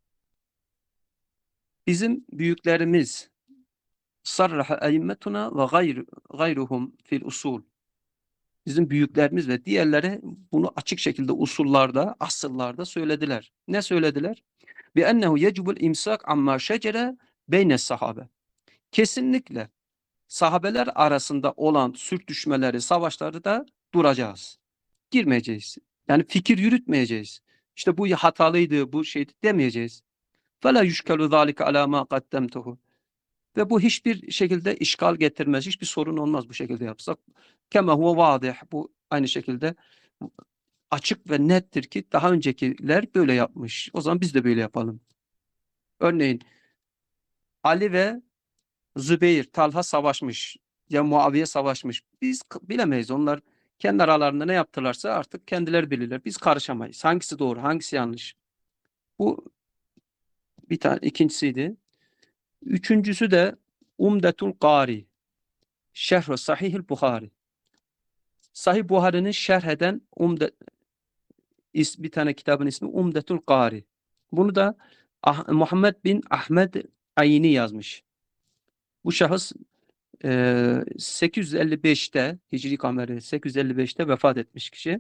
Bizim büyüklerimiz sarraha eimmetuna ve gayr, gayruhum fil usul. Bizim büyüklerimiz ve diğerleri bunu açık şekilde usullarda, asıllarda söylediler. Ne söylediler? Bi ennehu yecibul imsak amma şecere beyne sahabe. Kesinlikle sahabeler arasında olan sürtüşmeleri, savaşları da duracağız. Girmeyeceğiz. Yani fikir yürütmeyeceğiz. İşte bu hatalıydı, bu şeydi demeyeceğiz. فَلَا يُشْكَلُ ذَٰلِكَ عَلَى مَا قَدَّمْتُهُ. Ve bu hiçbir şekilde işgal getirmez. Hiçbir sorun olmaz bu şekilde yapsak. Kema huve vadih. Bu aynı şekilde açık ve nettir ki daha öncekiler böyle yapmış. O zaman biz de böyle yapalım. Örneğin Ali ve Zübeyir, Talha savaşmış. Ya Muaviye savaşmış. Biz bilemeyiz. Onlar kendi aralarında ne yaptılarsa artık kendileri bilirler. Biz karışamayız. Hangisi doğru, hangisi yanlış. Bu bir tane, ikincisiydi. Üçüncüsü de Umdetul Kari. Şerh-i Sahih-i Buhari. Sahih Buhari'nin şerh eden Umde, is, bir tane kitabın ismi Umdetul Kari. Bunu da ah, Muhammed bin Ahmed Ayni yazmış. Bu şahıs e, sekiz yüz elli beşte Hicri Kameri sekiz yüz elli beşte vefat etmiş kişi.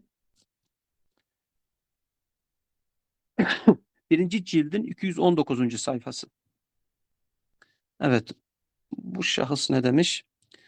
Birinci cildin iki yüz on dokuzuncu sayfası. Evet, bu şahıs ne demiş?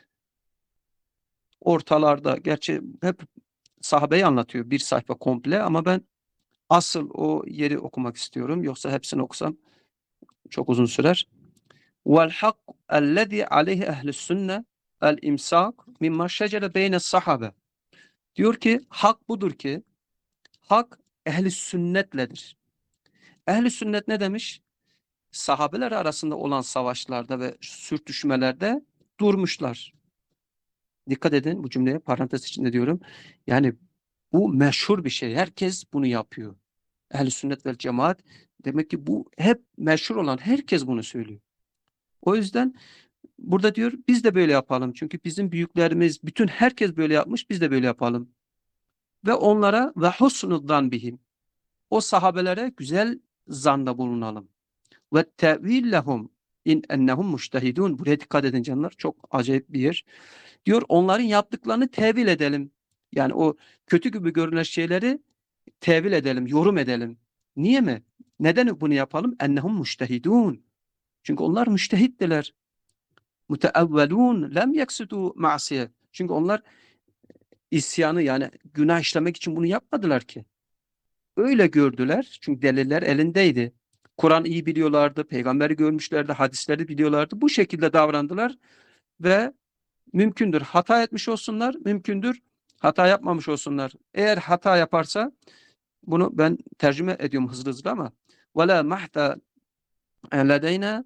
Ortalarda, gerçi hep sahabeyi anlatıyor bir sayfa komple, ama ben asıl o yeri okumak istiyorum. Yoksa hepsini okusam çok uzun sürer. Vel hak ellezî aleyhi ehlü's sünne el imsak mimma şecere beyne sahabe. Diyor ki hak budur ki, hak ehli sünnetledir. Ehli sünnet ne demiş? sahabeler arasında olan savaşlarda ve sürtüşmelerde durmuşlar. Dikkat edin bu cümleye, parantez içinde diyorum. Yani bu meşhur bir şey. Herkes bunu yapıyor. Ehl-i sünnet vel cemaat, demek ki bu hep meşhur olan, herkes bunu söylüyor. O yüzden burada diyor biz de böyle yapalım. Çünkü bizim büyüklerimiz, bütün herkes böyle yapmış, biz de böyle yapalım. Ve onlara ve husnuddan bihim, o sahabelere güzel zanda bulunalım. Ve tevillehum in ennehum mujtehidun. Buraya dikkat edin canlar. Çok acayip bir yer. Diyor onların yaptıklarını tevil edelim. Yani o kötü gibi görünen şeyleri tevil edelim, yorum edelim. Niye mi? Neden bunu yapalım? Ennehum mujtehidun. Çünkü onlar müştehittiler. Muteevvelun lem yaksudu ma'siye. Çünkü onlar isyanı, yani günah işlemek için bunu yapmadılar ki. Öyle gördüler. Çünkü deliller elindeydi. Kur'an iyi biliyorlardı, peygamberi görmüşlerdi, hadisleri biliyorlardı. Bu şekilde davrandılar ve mümkündür hata etmiş olsunlar, mümkündür hata yapmamış olsunlar. Eğer hata yaparsa, bunu ben tercüme ediyorum hızlı hızlı ama وَلَا مَحْتَ لَدَيْنَا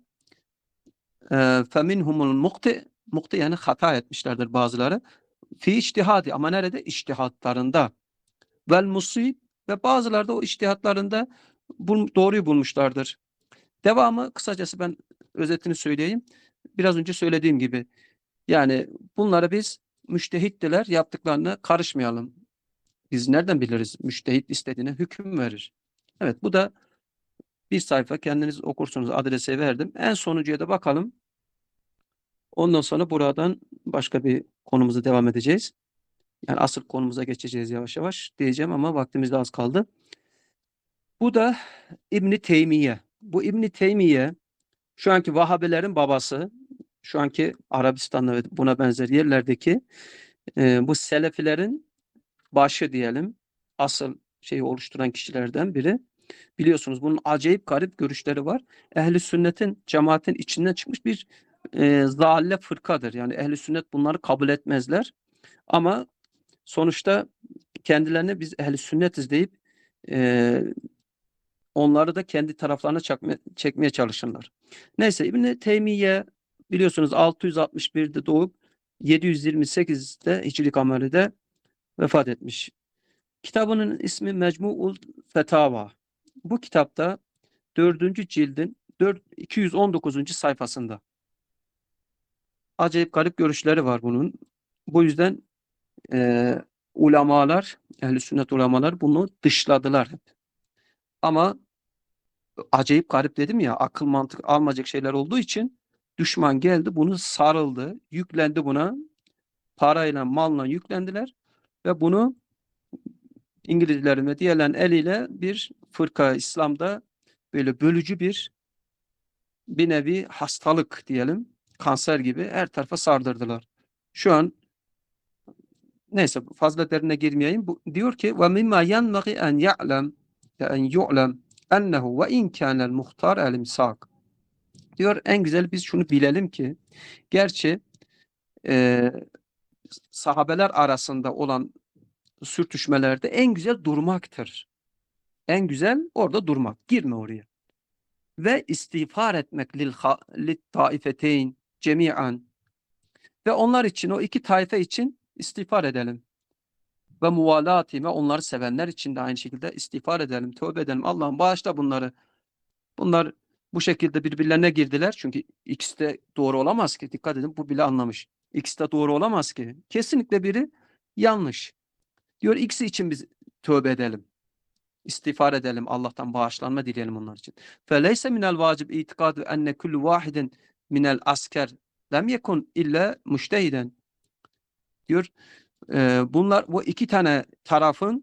فَمِنْهُمُ الْمُقْتِ Mukti yani hata etmişlerdir bazıları. Fi içtihadi, ama nerede? İçtihatlarında. Vel musib, ve bazıları da o içtihatlarında bul, doğruyu bulmuşlardır. Devamı kısacası ben özetini söyleyeyim. Biraz önce söylediğim gibi. Yani bunları biz müştehittiler, yaptıklarına karışmayalım. Biz nereden biliriz? Müştehit istediğine hüküm verir. Evet, bu da bir sayfa, kendiniz okursunuz, adrese verdim. En sonuncuya da bakalım. Ondan sonra buradan başka bir konumuza devam edeceğiz. Yani asıl konumuza geçeceğiz yavaş yavaş diyeceğim ama vaktimiz de az kaldı. Bu da İbn Teymiye. Bu İbn Teymiye şu anki Vahabilerin babası. Şu anki Arabistan'da ve buna benzer yerlerdeki e, bu Selefilerin başı diyelim. Asıl şeyi oluşturan kişilerden biri. Biliyorsunuz bunun acayip garip görüşleri var. Ehli sünnetin, cemaatin içinden çıkmış bir e, zalle fırkadır. Yani ehli sünnet bunları kabul etmezler. Ama sonuçta kendilerine biz ehli sünnetiz deyip e, onları da kendi taraflarına çekme, çekmeye çalışırlar. Neyse, İbn Teymiye biliyorsunuz altı yüz altmış birde doğup yedi yüz yirmi sekizde Hicri kameride vefat etmiş. Kitabının ismi Mecmu'ul Fetava. Bu kitapta dördüncü cildin iki yüz on dokuzuncu sayfasında acayip garip görüşleri var bunun. Bu yüzden e, ulemalar, ehl-i sünnet ulemalar bunu dışladılar hep. Ama acayip garip dedim ya, akıl mantık almayacak şeyler olduğu için düşman geldi, bunu sarıldı, yüklendi buna, parayla malla yüklendiler ve bunu İngilizlerin ve diğerlerin eliyle bir fırka, İslam'da böyle bölücü bir bir nevi hastalık diyelim, kanser gibi her tarafa sardırdılar. Şu an neyse, fazla derine girmeyeyim. Bu, diyor ki ve mimma yanbaghi en ya'lem en yu'lem ennehu ve in kânel muhtar el imsak. Diyor en güzel biz şunu bilelim ki gerçi e, sahabeler arasında olan sürtüşmelerde en güzel durmaktır. En güzel orada durmak. Girme oraya. Ve istiğfar etmek lil taifeteyn cemi'an. Ve onlar için, o iki taife için istiğfar edelim. Ve muvalati, ve onları sevenler için de aynı şekilde istiğfar edelim, tövbe edelim. Allah'ım bağışla bunları. Bunlar bu şekilde birbirlerine girdiler. Çünkü ikisi de doğru olamaz ki. Dikkat edin, bu bile anlamış. İkisi de doğru olamaz ki. Kesinlikle biri yanlış. Diyor ikisi için biz tövbe edelim. İstiğfar edelim. Allah'tan bağışlanma dileyelim onlar için. فَلَيْسَ مِنَ الْوَاجِبِ اِتِقَادُ اَنَّ كُلُّ وَاحِدٍ مِنَ الْأَسْكَرِ lem yekun illa müştehiden. Diyor e, bunlar, bu iki tane tarafın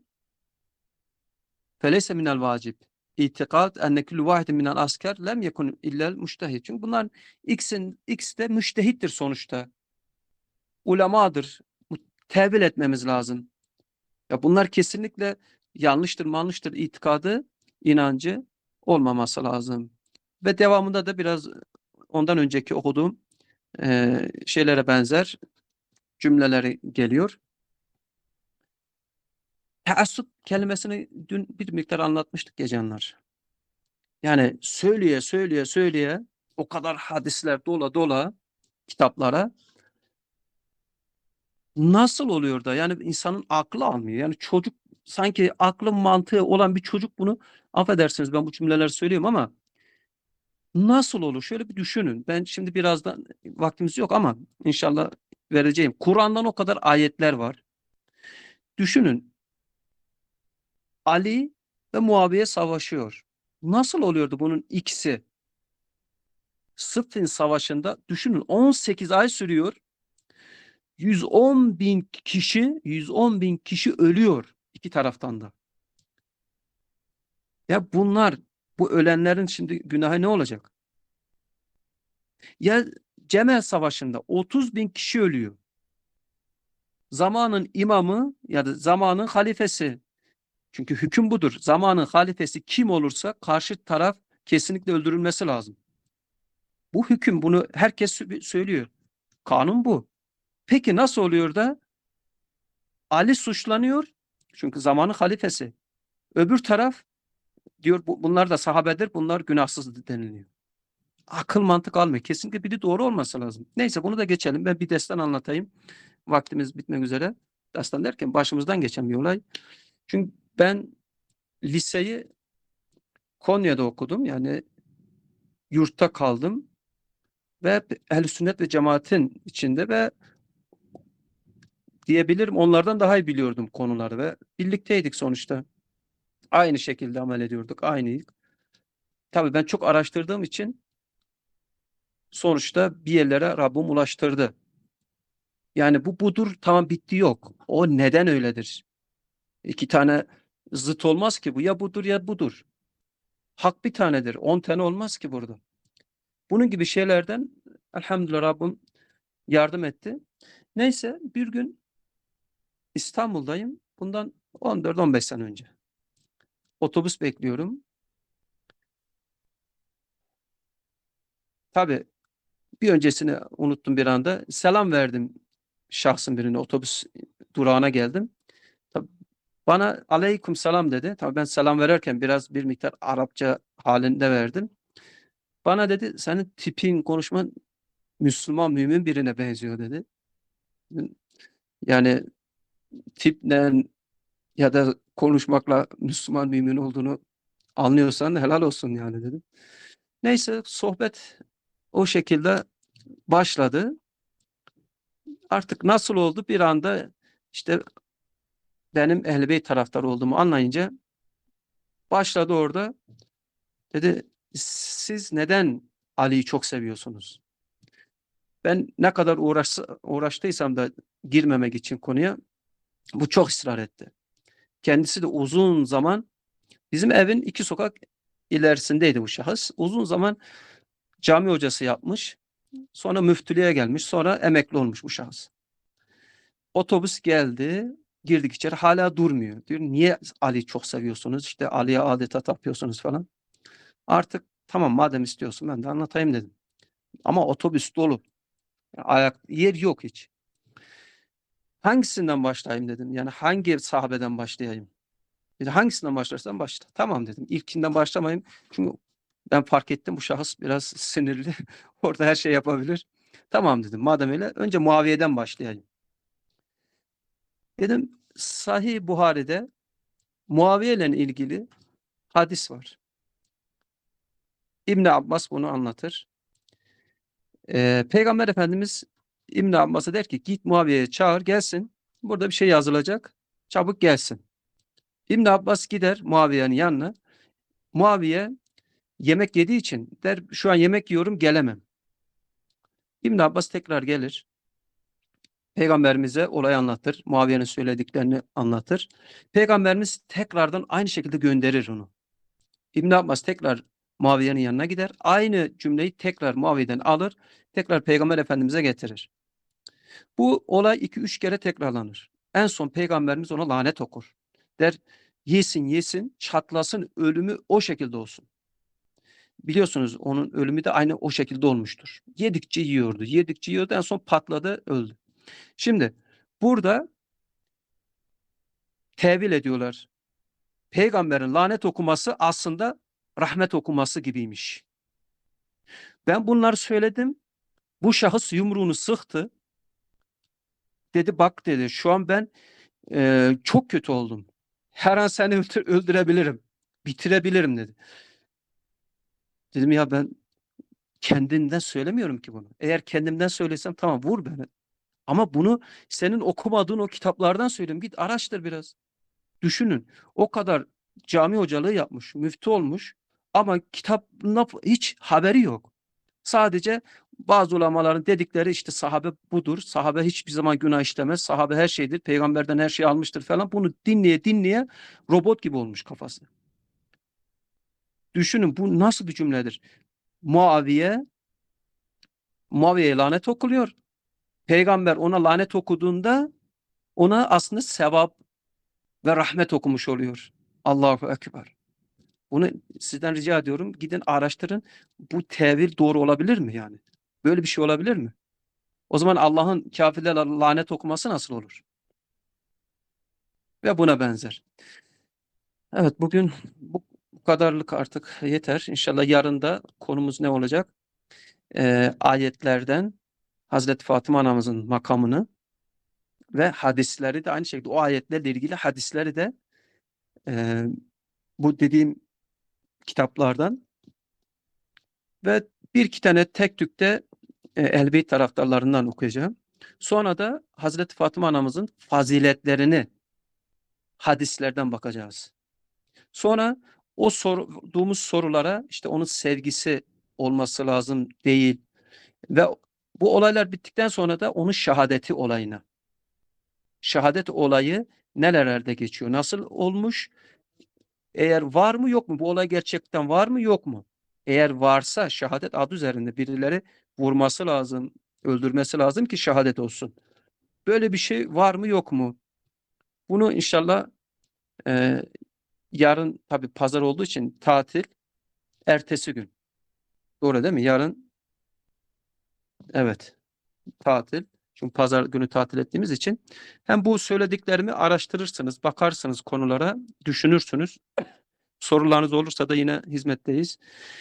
فَلَيْسَ مِنَ الْوَاجِبِ İtikad enne kullu vahidin minel asker lem yekun illel müştehid. Çünkü bunların ikisinin ikisi de müştehittir sonuçta. Ulemadır. Tevil etmemiz lazım. Ya bunlar kesinlikle yanlıştır, manlıştır itikadı, inancı olmaması lazım. Ve devamında da biraz ondan önceki okuduğum e, şeylere benzer cümleleri geliyor. Teassup kelimesini dün bir miktar anlatmıştık geçenler. Yani söyleye söyleye söyleye o kadar hadisler dola dola kitaplara nasıl oluyor da yani insanın aklı almıyor. Yani çocuk sanki aklı mantığı olan bir çocuk bunu affedersiniz ben bu cümleleri söylüyorum ama nasıl olur? Şöyle bir düşünün. Ben şimdi birazdan vaktimiz yok ama inşallah vereceğim. Kur'an'dan o kadar ayetler var. Düşünün. Ali ve Muaviye savaşıyor. Nasıl oluyordu bunun ikisi? Sıffin Savaşı'nda düşünün on sekiz ay sürüyor. yüz on bin kişi, yüz on bin kişi ölüyor iki taraftan da. Ya bunlar, bu ölenlerin şimdi günahı ne olacak? Ya Cemel Savaşı'nda otuz bin kişi ölüyor. Zamanın imamı ya da zamanın halifesi. Çünkü hüküm budur. Zamanın halifesi kim olursa karşı taraf kesinlikle öldürülmesi lazım. Bu hüküm, bunu herkes söylüyor. Kanun bu. Peki nasıl oluyor da Ali suçlanıyor? Çünkü zamanın halifesi. Öbür taraf diyor bunlar da sahabedir, bunlar günahsız deniliyor. Akıl mantık almıyor. Kesinlikle biri doğru olması lazım. Neyse bunu da geçelim. Ben bir destan anlatayım. Vaktimiz bitmek üzere. Destan derken başımızdan geçen bir olay. Çünkü ben liseyi Konya'da okudum. Yani yurtta kaldım ve Ehl-i Sünnet ve Cemaat'in içinde ve diyebilirim onlardan daha iyi biliyordum konuları ve birlikteydik sonuçta. Aynı şekilde amel ediyorduk. Aynıydık. Tabii ben çok araştırdığım için sonuçta bir yerlere Rabbim ulaştırdı. Yani bu budur tamam bitti yok. O neden öyledir? İki tane zıt olmaz ki bu. Ya budur ya budur. Hak bir tanedir. On tane olmaz ki burada. Bunun gibi şeylerden elhamdülillah Rabbim yardım etti. Neyse bir gün İstanbul'dayım. Bundan on dört on beş sene önce. Otobüs bekliyorum. Tabii bir öncesini unuttum bir anda. Selam verdim şahsın birine. Otobüs durağına geldim. Tabii bana aleyküm selam dedi. Tabii ben selam verirken biraz bir miktar Arapça halinde verdim. Bana dedi senin tipin, konuşman Müslüman mümin birine benziyor dedi. Yani tiple ya da konuşmakla Müslüman mümin olduğunu anlıyorsan helal olsun yani dedim. Neyse sohbet o şekilde başladı. Artık nasıl oldu bir anda işte benim Ehl-i Beyt taraftarı olduğumu anlayınca başladı orada. Dedi siz neden Ali'yi çok seviyorsunuz? Ben ne kadar uğraş, uğraştıysam da girmemek için konuya bu çok ısrar etti. Kendisi de uzun zaman bizim evin iki sokak ilerisindeydi bu şahıs. Uzun zaman cami hocası yapmış. Sonra müftülüğe gelmiş. Sonra emekli olmuş bu şahıs. Otobüs geldi. Girdik içeri. Hala durmuyor. Diyor niye Ali'yi çok seviyorsunuz? İşte Ali'ye adeta tapıyorsunuz falan. Artık tamam madem istiyorsun ben de anlatayım dedim. Ama otobüs dolu. Ayak, yer yok hiç. Hangisinden başlayayım dedim. Yani hangi sahabeden başlayayım? Dedi, hangisinden başlarsan başla. Tamam dedim. İlkinden başlamayayım. Çünkü ben fark ettim bu şahıs biraz sinirli. Orada her şey yapabilir. Tamam dedim. Madem öyle önce Muaviye'den başlayayım. Dedim Sahih Buhari'de Muaviye ile ilgili hadis var. İbn Abbas bunu anlatır. Ee, Peygamber Efendimiz İbn Abbas'a der ki git Muaviye'ye çağır gelsin. Burada bir şey yazılacak. Çabuk gelsin. İbn Abbas gider Muaviye'nin yanına. Muaviye yemek yediği için der şu an yemek yiyorum gelemem. İbn Abbas tekrar gelir. Peygamberimize olayı anlatır. Muaviye'nin söylediklerini anlatır. Peygamberimiz tekrardan aynı şekilde gönderir onu. İbn Abbas tekrar Muaviye'nin yanına gider. Aynı cümleyi tekrar Muaviye'den alır. Tekrar Peygamber Efendimiz'e getirir. Bu olay iki üç kere tekrarlanır. En son Peygamberimiz ona lanet okur. Der yesin yesin çatlasın ölümü o şekilde olsun. Biliyorsunuz onun ölümü de aynı o şekilde olmuştur. Yedikçe yiyordu, yedikçe yiyordu en son patladı öldü. Şimdi burada tevil ediyorlar. Peygamberin lanet okuması aslında rahmet okuması gibiymiş. Ben bunları söyledim. Bu şahıs yumruğunu sıktı. Dedi bak dedi şu an ben e, çok kötü oldum. Her an seni öldürebilirim. Bitirebilirim dedi. Dedim ya ben kendimden söylemiyorum ki bunu. Eğer kendimden söylesem tamam vur beni. Ama bunu senin okumadığın o kitaplardan söyleyeyim. Git araştır biraz. Düşünün. O kadar cami hocalığı yapmış, müftü olmuş ama kitapla hiç haberi yok. Sadece bazı ulemaların dedikleri işte sahabe budur. Sahabe hiçbir zaman günah işlemez. Sahabe her şeydir. Peygamberden her şeyi almıştır falan. Bunu dinleye dinleye robot gibi olmuş kafası. Düşünün bu nasıl bir cümledir? Muaviye, Muaviye'ye lanet okuluyor. Peygamber ona lanet okuduğunda ona aslında sevap ve rahmet okumuş oluyor. Allahu Ekber. Bunu sizden rica ediyorum. Gidin araştırın. Bu tevil doğru olabilir mi yani? Böyle bir şey olabilir mi? O zaman Allah'ın kafirlere lanet okuması nasıl olur? Ve buna benzer. Evet bugün bu, bu kadarlık artık yeter. İnşallah yarın da konumuz ne olacak? Ee, ayetlerden Hazreti Fatıma anamızın makamını ve hadisleri de aynı şekilde o ayetlerle ilgili hadisleri de e, bu dediğim kitaplardan ve bir iki tane tek tükte e, Ehl-i taraftarlarından okuyacağım. Sonra da Hazreti Fatıma anamızın faziletlerini hadislerden bakacağız. Sonra o sorduğumuz sorulara işte onun sevgisi olması lazım değil ve bu olaylar bittikten sonra da onun şehadeti olayına. Şehadet olayı nelerde geçiyor? Nasıl olmuş? Eğer var mı yok mu? Bu olay gerçekten var mı yok mu? Eğer varsa şehadet adı üzerinde birileri vurması lazım, öldürmesi lazım ki şehadet olsun. Böyle bir şey var mı yok mu? Bunu inşallah e, yarın tabii pazar olduğu için tatil ertesi gün. Doğru değil mi? Yarın evet tatil. Çünkü pazar günü tatil ettiğimiz için hem bu söylediklerimi araştırırsınız, bakarsınız konulara, düşünürsünüz. Sorularınız olursa da yine hizmetteyiz.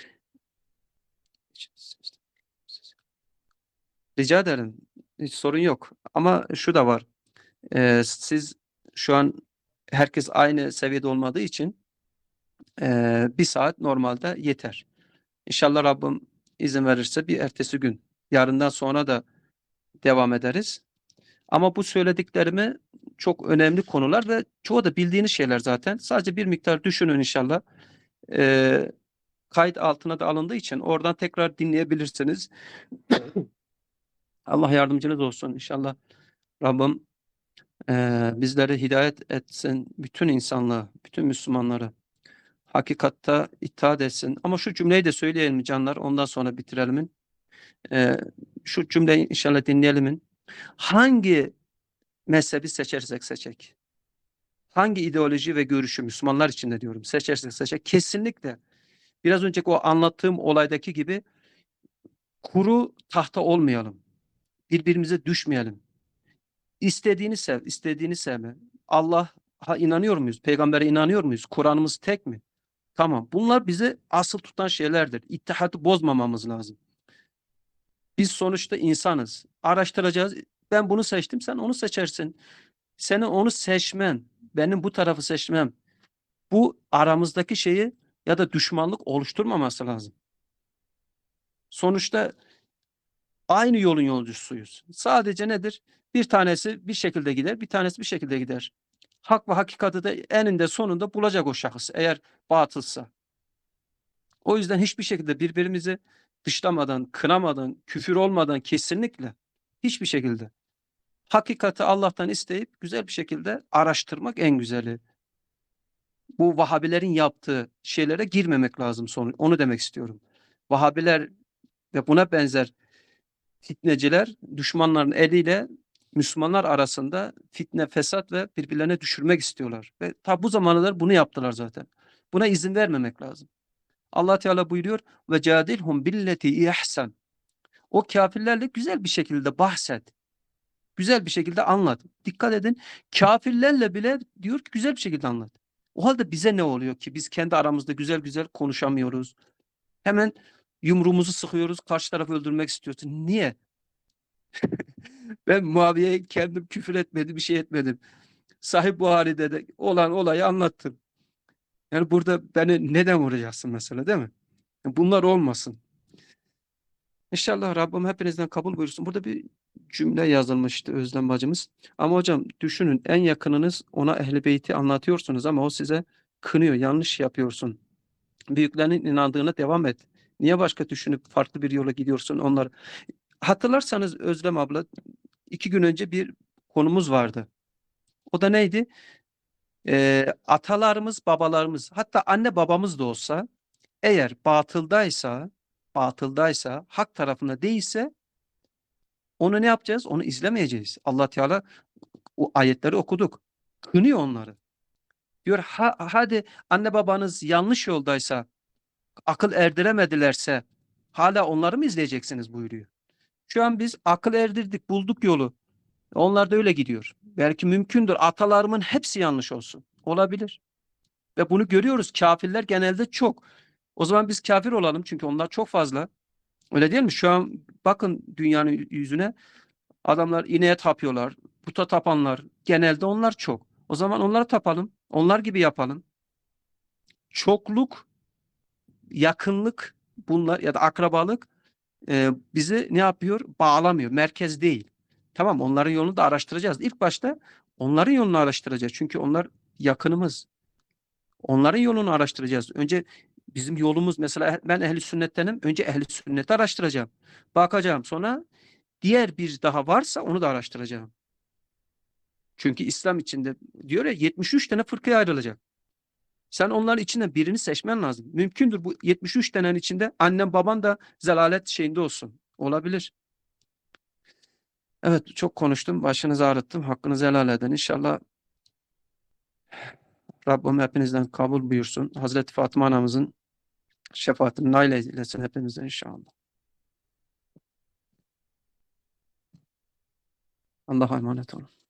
Rica ederim. Hiç sorun yok. Ama şu da var. Ee, siz şu an herkes aynı seviyede olmadığı için e, bir saat normalde yeter. İnşallah Rabbim izin verirse bir ertesi gün, yarından sonra da devam ederiz. Ama bu söylediklerimi çok önemli konular ve çoğu da bildiğiniz şeyler zaten. Sadece bir miktar düşünün inşallah. Ee, kayıt altına da alındığı için oradan tekrar dinleyebilirsiniz. Allah yardımcınız olsun inşallah. Rabbim e, bizleri hidayet etsin. Bütün insanlığı, bütün Müslümanları hakikatta itaat etsin. Ama şu cümleyi de söyleyelim canlar. Ondan sonra bitirelim. Ee, şu cümleyi inşallah dinleyelim. Hangi mezhebi seçersek seçek, hangi ideoloji ve görüşü Müslümanlar için de diyorum seçersek seçek, kesinlikle biraz önceki o anlattığım olaydaki gibi kuru tahta olmayalım. Birbirimize düşmeyelim. İstediğini sev, istediğini sevme. Allah'a inanıyor muyuz? Peygamber'e inanıyor muyuz? Kur'an'ımız tek mi? Tamam. Bunlar bizi asıl tutan şeylerdir. İttihatı bozmamamız lazım. Biz sonuçta insanız. Araştıracağız. Ben bunu seçtim, sen onu seçersin. Senin onu seçmen, benim bu tarafı seçmem. Bu aramızdaki şeyi ya da düşmanlık oluşturmaması lazım. Sonuçta aynı yolun yolcusuyuz. Sadece nedir? Bir tanesi bir şekilde gider, bir tanesi bir şekilde gider. Hak ve hakikati de eninde sonunda bulacak o şahıs eğer batılsa. O yüzden hiçbir şekilde birbirimizi dışlamadan, kınamadan, küfür olmadan kesinlikle hiçbir şekilde hakikati Allah'tan isteyip güzel bir şekilde araştırmak en güzeli. Bu Vahabilerin yaptığı şeylere girmemek lazım sonu. Onu demek istiyorum. Vahabiler ve buna benzer fitneciler düşmanların eliyle Müslümanlar arasında fitne, fesat ve birbirlerine düşürmek istiyorlar. Ve ta bu zamanalar bunu yaptılar zaten. Buna izin vermemek lazım. Allah Teala buyuruyor ve cadilhum billeti ihsan. O kafirlerle güzel bir şekilde bahset. Güzel bir şekilde anlat. Dikkat edin. Kafirlerle bile diyor ki güzel bir şekilde anlat. O halde bize ne oluyor ki biz kendi aramızda güzel güzel konuşamıyoruz. Hemen yumruğumuzu sıkıyoruz, karşı tarafı öldürmek istiyorsun. Niye? Ben Muaviye'ye kendim küfür etmedim, bir şey etmedim. Sahih Buhari'de de olan olayı anlattım. Yani burada beni neden vuracaksın mesela, değil mi? Bunlar olmasın. İnşallah Rabbim hepinizden kabul buyursun. Burada bir cümle yazılmıştı Özlem bacımız. Ama hocam düşünün, en yakınınız, ona Ehl-i Beyt'i anlatıyorsunuz ama o size kınıyor, yanlış yapıyorsun. Büyüklerinin inandığına devam et. Niye başka düşünüp farklı bir yola gidiyorsun onlar? Hatırlarsanız Özlem abla, iki gün önce bir konumuz vardı. O da neydi? Ee, atalarımız, babalarımız, hatta anne babamız da olsa eğer batıldaysa, batıldaysa, hak tarafında değilse onu ne yapacağız? Onu izlemeyeceğiz. Allah Teala o ayetleri okuduk. Kınıyor onları. Diyor ha, hadi anne babanız yanlış yoldaysa, akıl erdiremedilerse hala onları mı izleyeceksiniz buyuruyor. Şu an biz akıl erdirdik, bulduk yolu. Onlar da öyle gidiyor. Belki mümkündür atalarımın hepsi yanlış olsun. Olabilir. Ve bunu görüyoruz. Kafirler genelde çok. O zaman biz kafir olalım çünkü onlar çok fazla. Öyle değil mi? Şu an bakın dünyanın yüzüne, adamlar ineğe tapıyorlar. Puta tapanlar genelde onlar çok. O zaman onlara tapalım. Onlar gibi yapalım. Çokluk, yakınlık bunlar ya da akrabalık e, bizi ne yapıyor? Bağlamıyor. Merkez değil. Tamam, onların yolunu da araştıracağız. İlk başta onların yolunu araştıracağız. Çünkü onlar yakınımız. Onların yolunu araştıracağız. Önce bizim yolumuz, mesela ben ehli sünnettenim. Önce ehli sünneti araştıracağım. Bakacağım. Sonra diğer bir daha varsa onu da araştıracağım. Çünkü İslam içinde diyor ya, yetmiş üç tane fırkaya ayrılacak. Sen onların içinden birini seçmen lazım. Mümkündür bu yetmiş üç tanenin içinde annen baban da zelalet şeyinde olsun. Olabilir. Evet, çok konuştum. Başınızı ağrıttım. Hakkınızı helal edin. İnşallah Rabbim hepinizden kabul buyursun. Hazreti Fatıma anamızın şefaatini nail eylesin hepimizden inşallah. Allah'a emanet olun.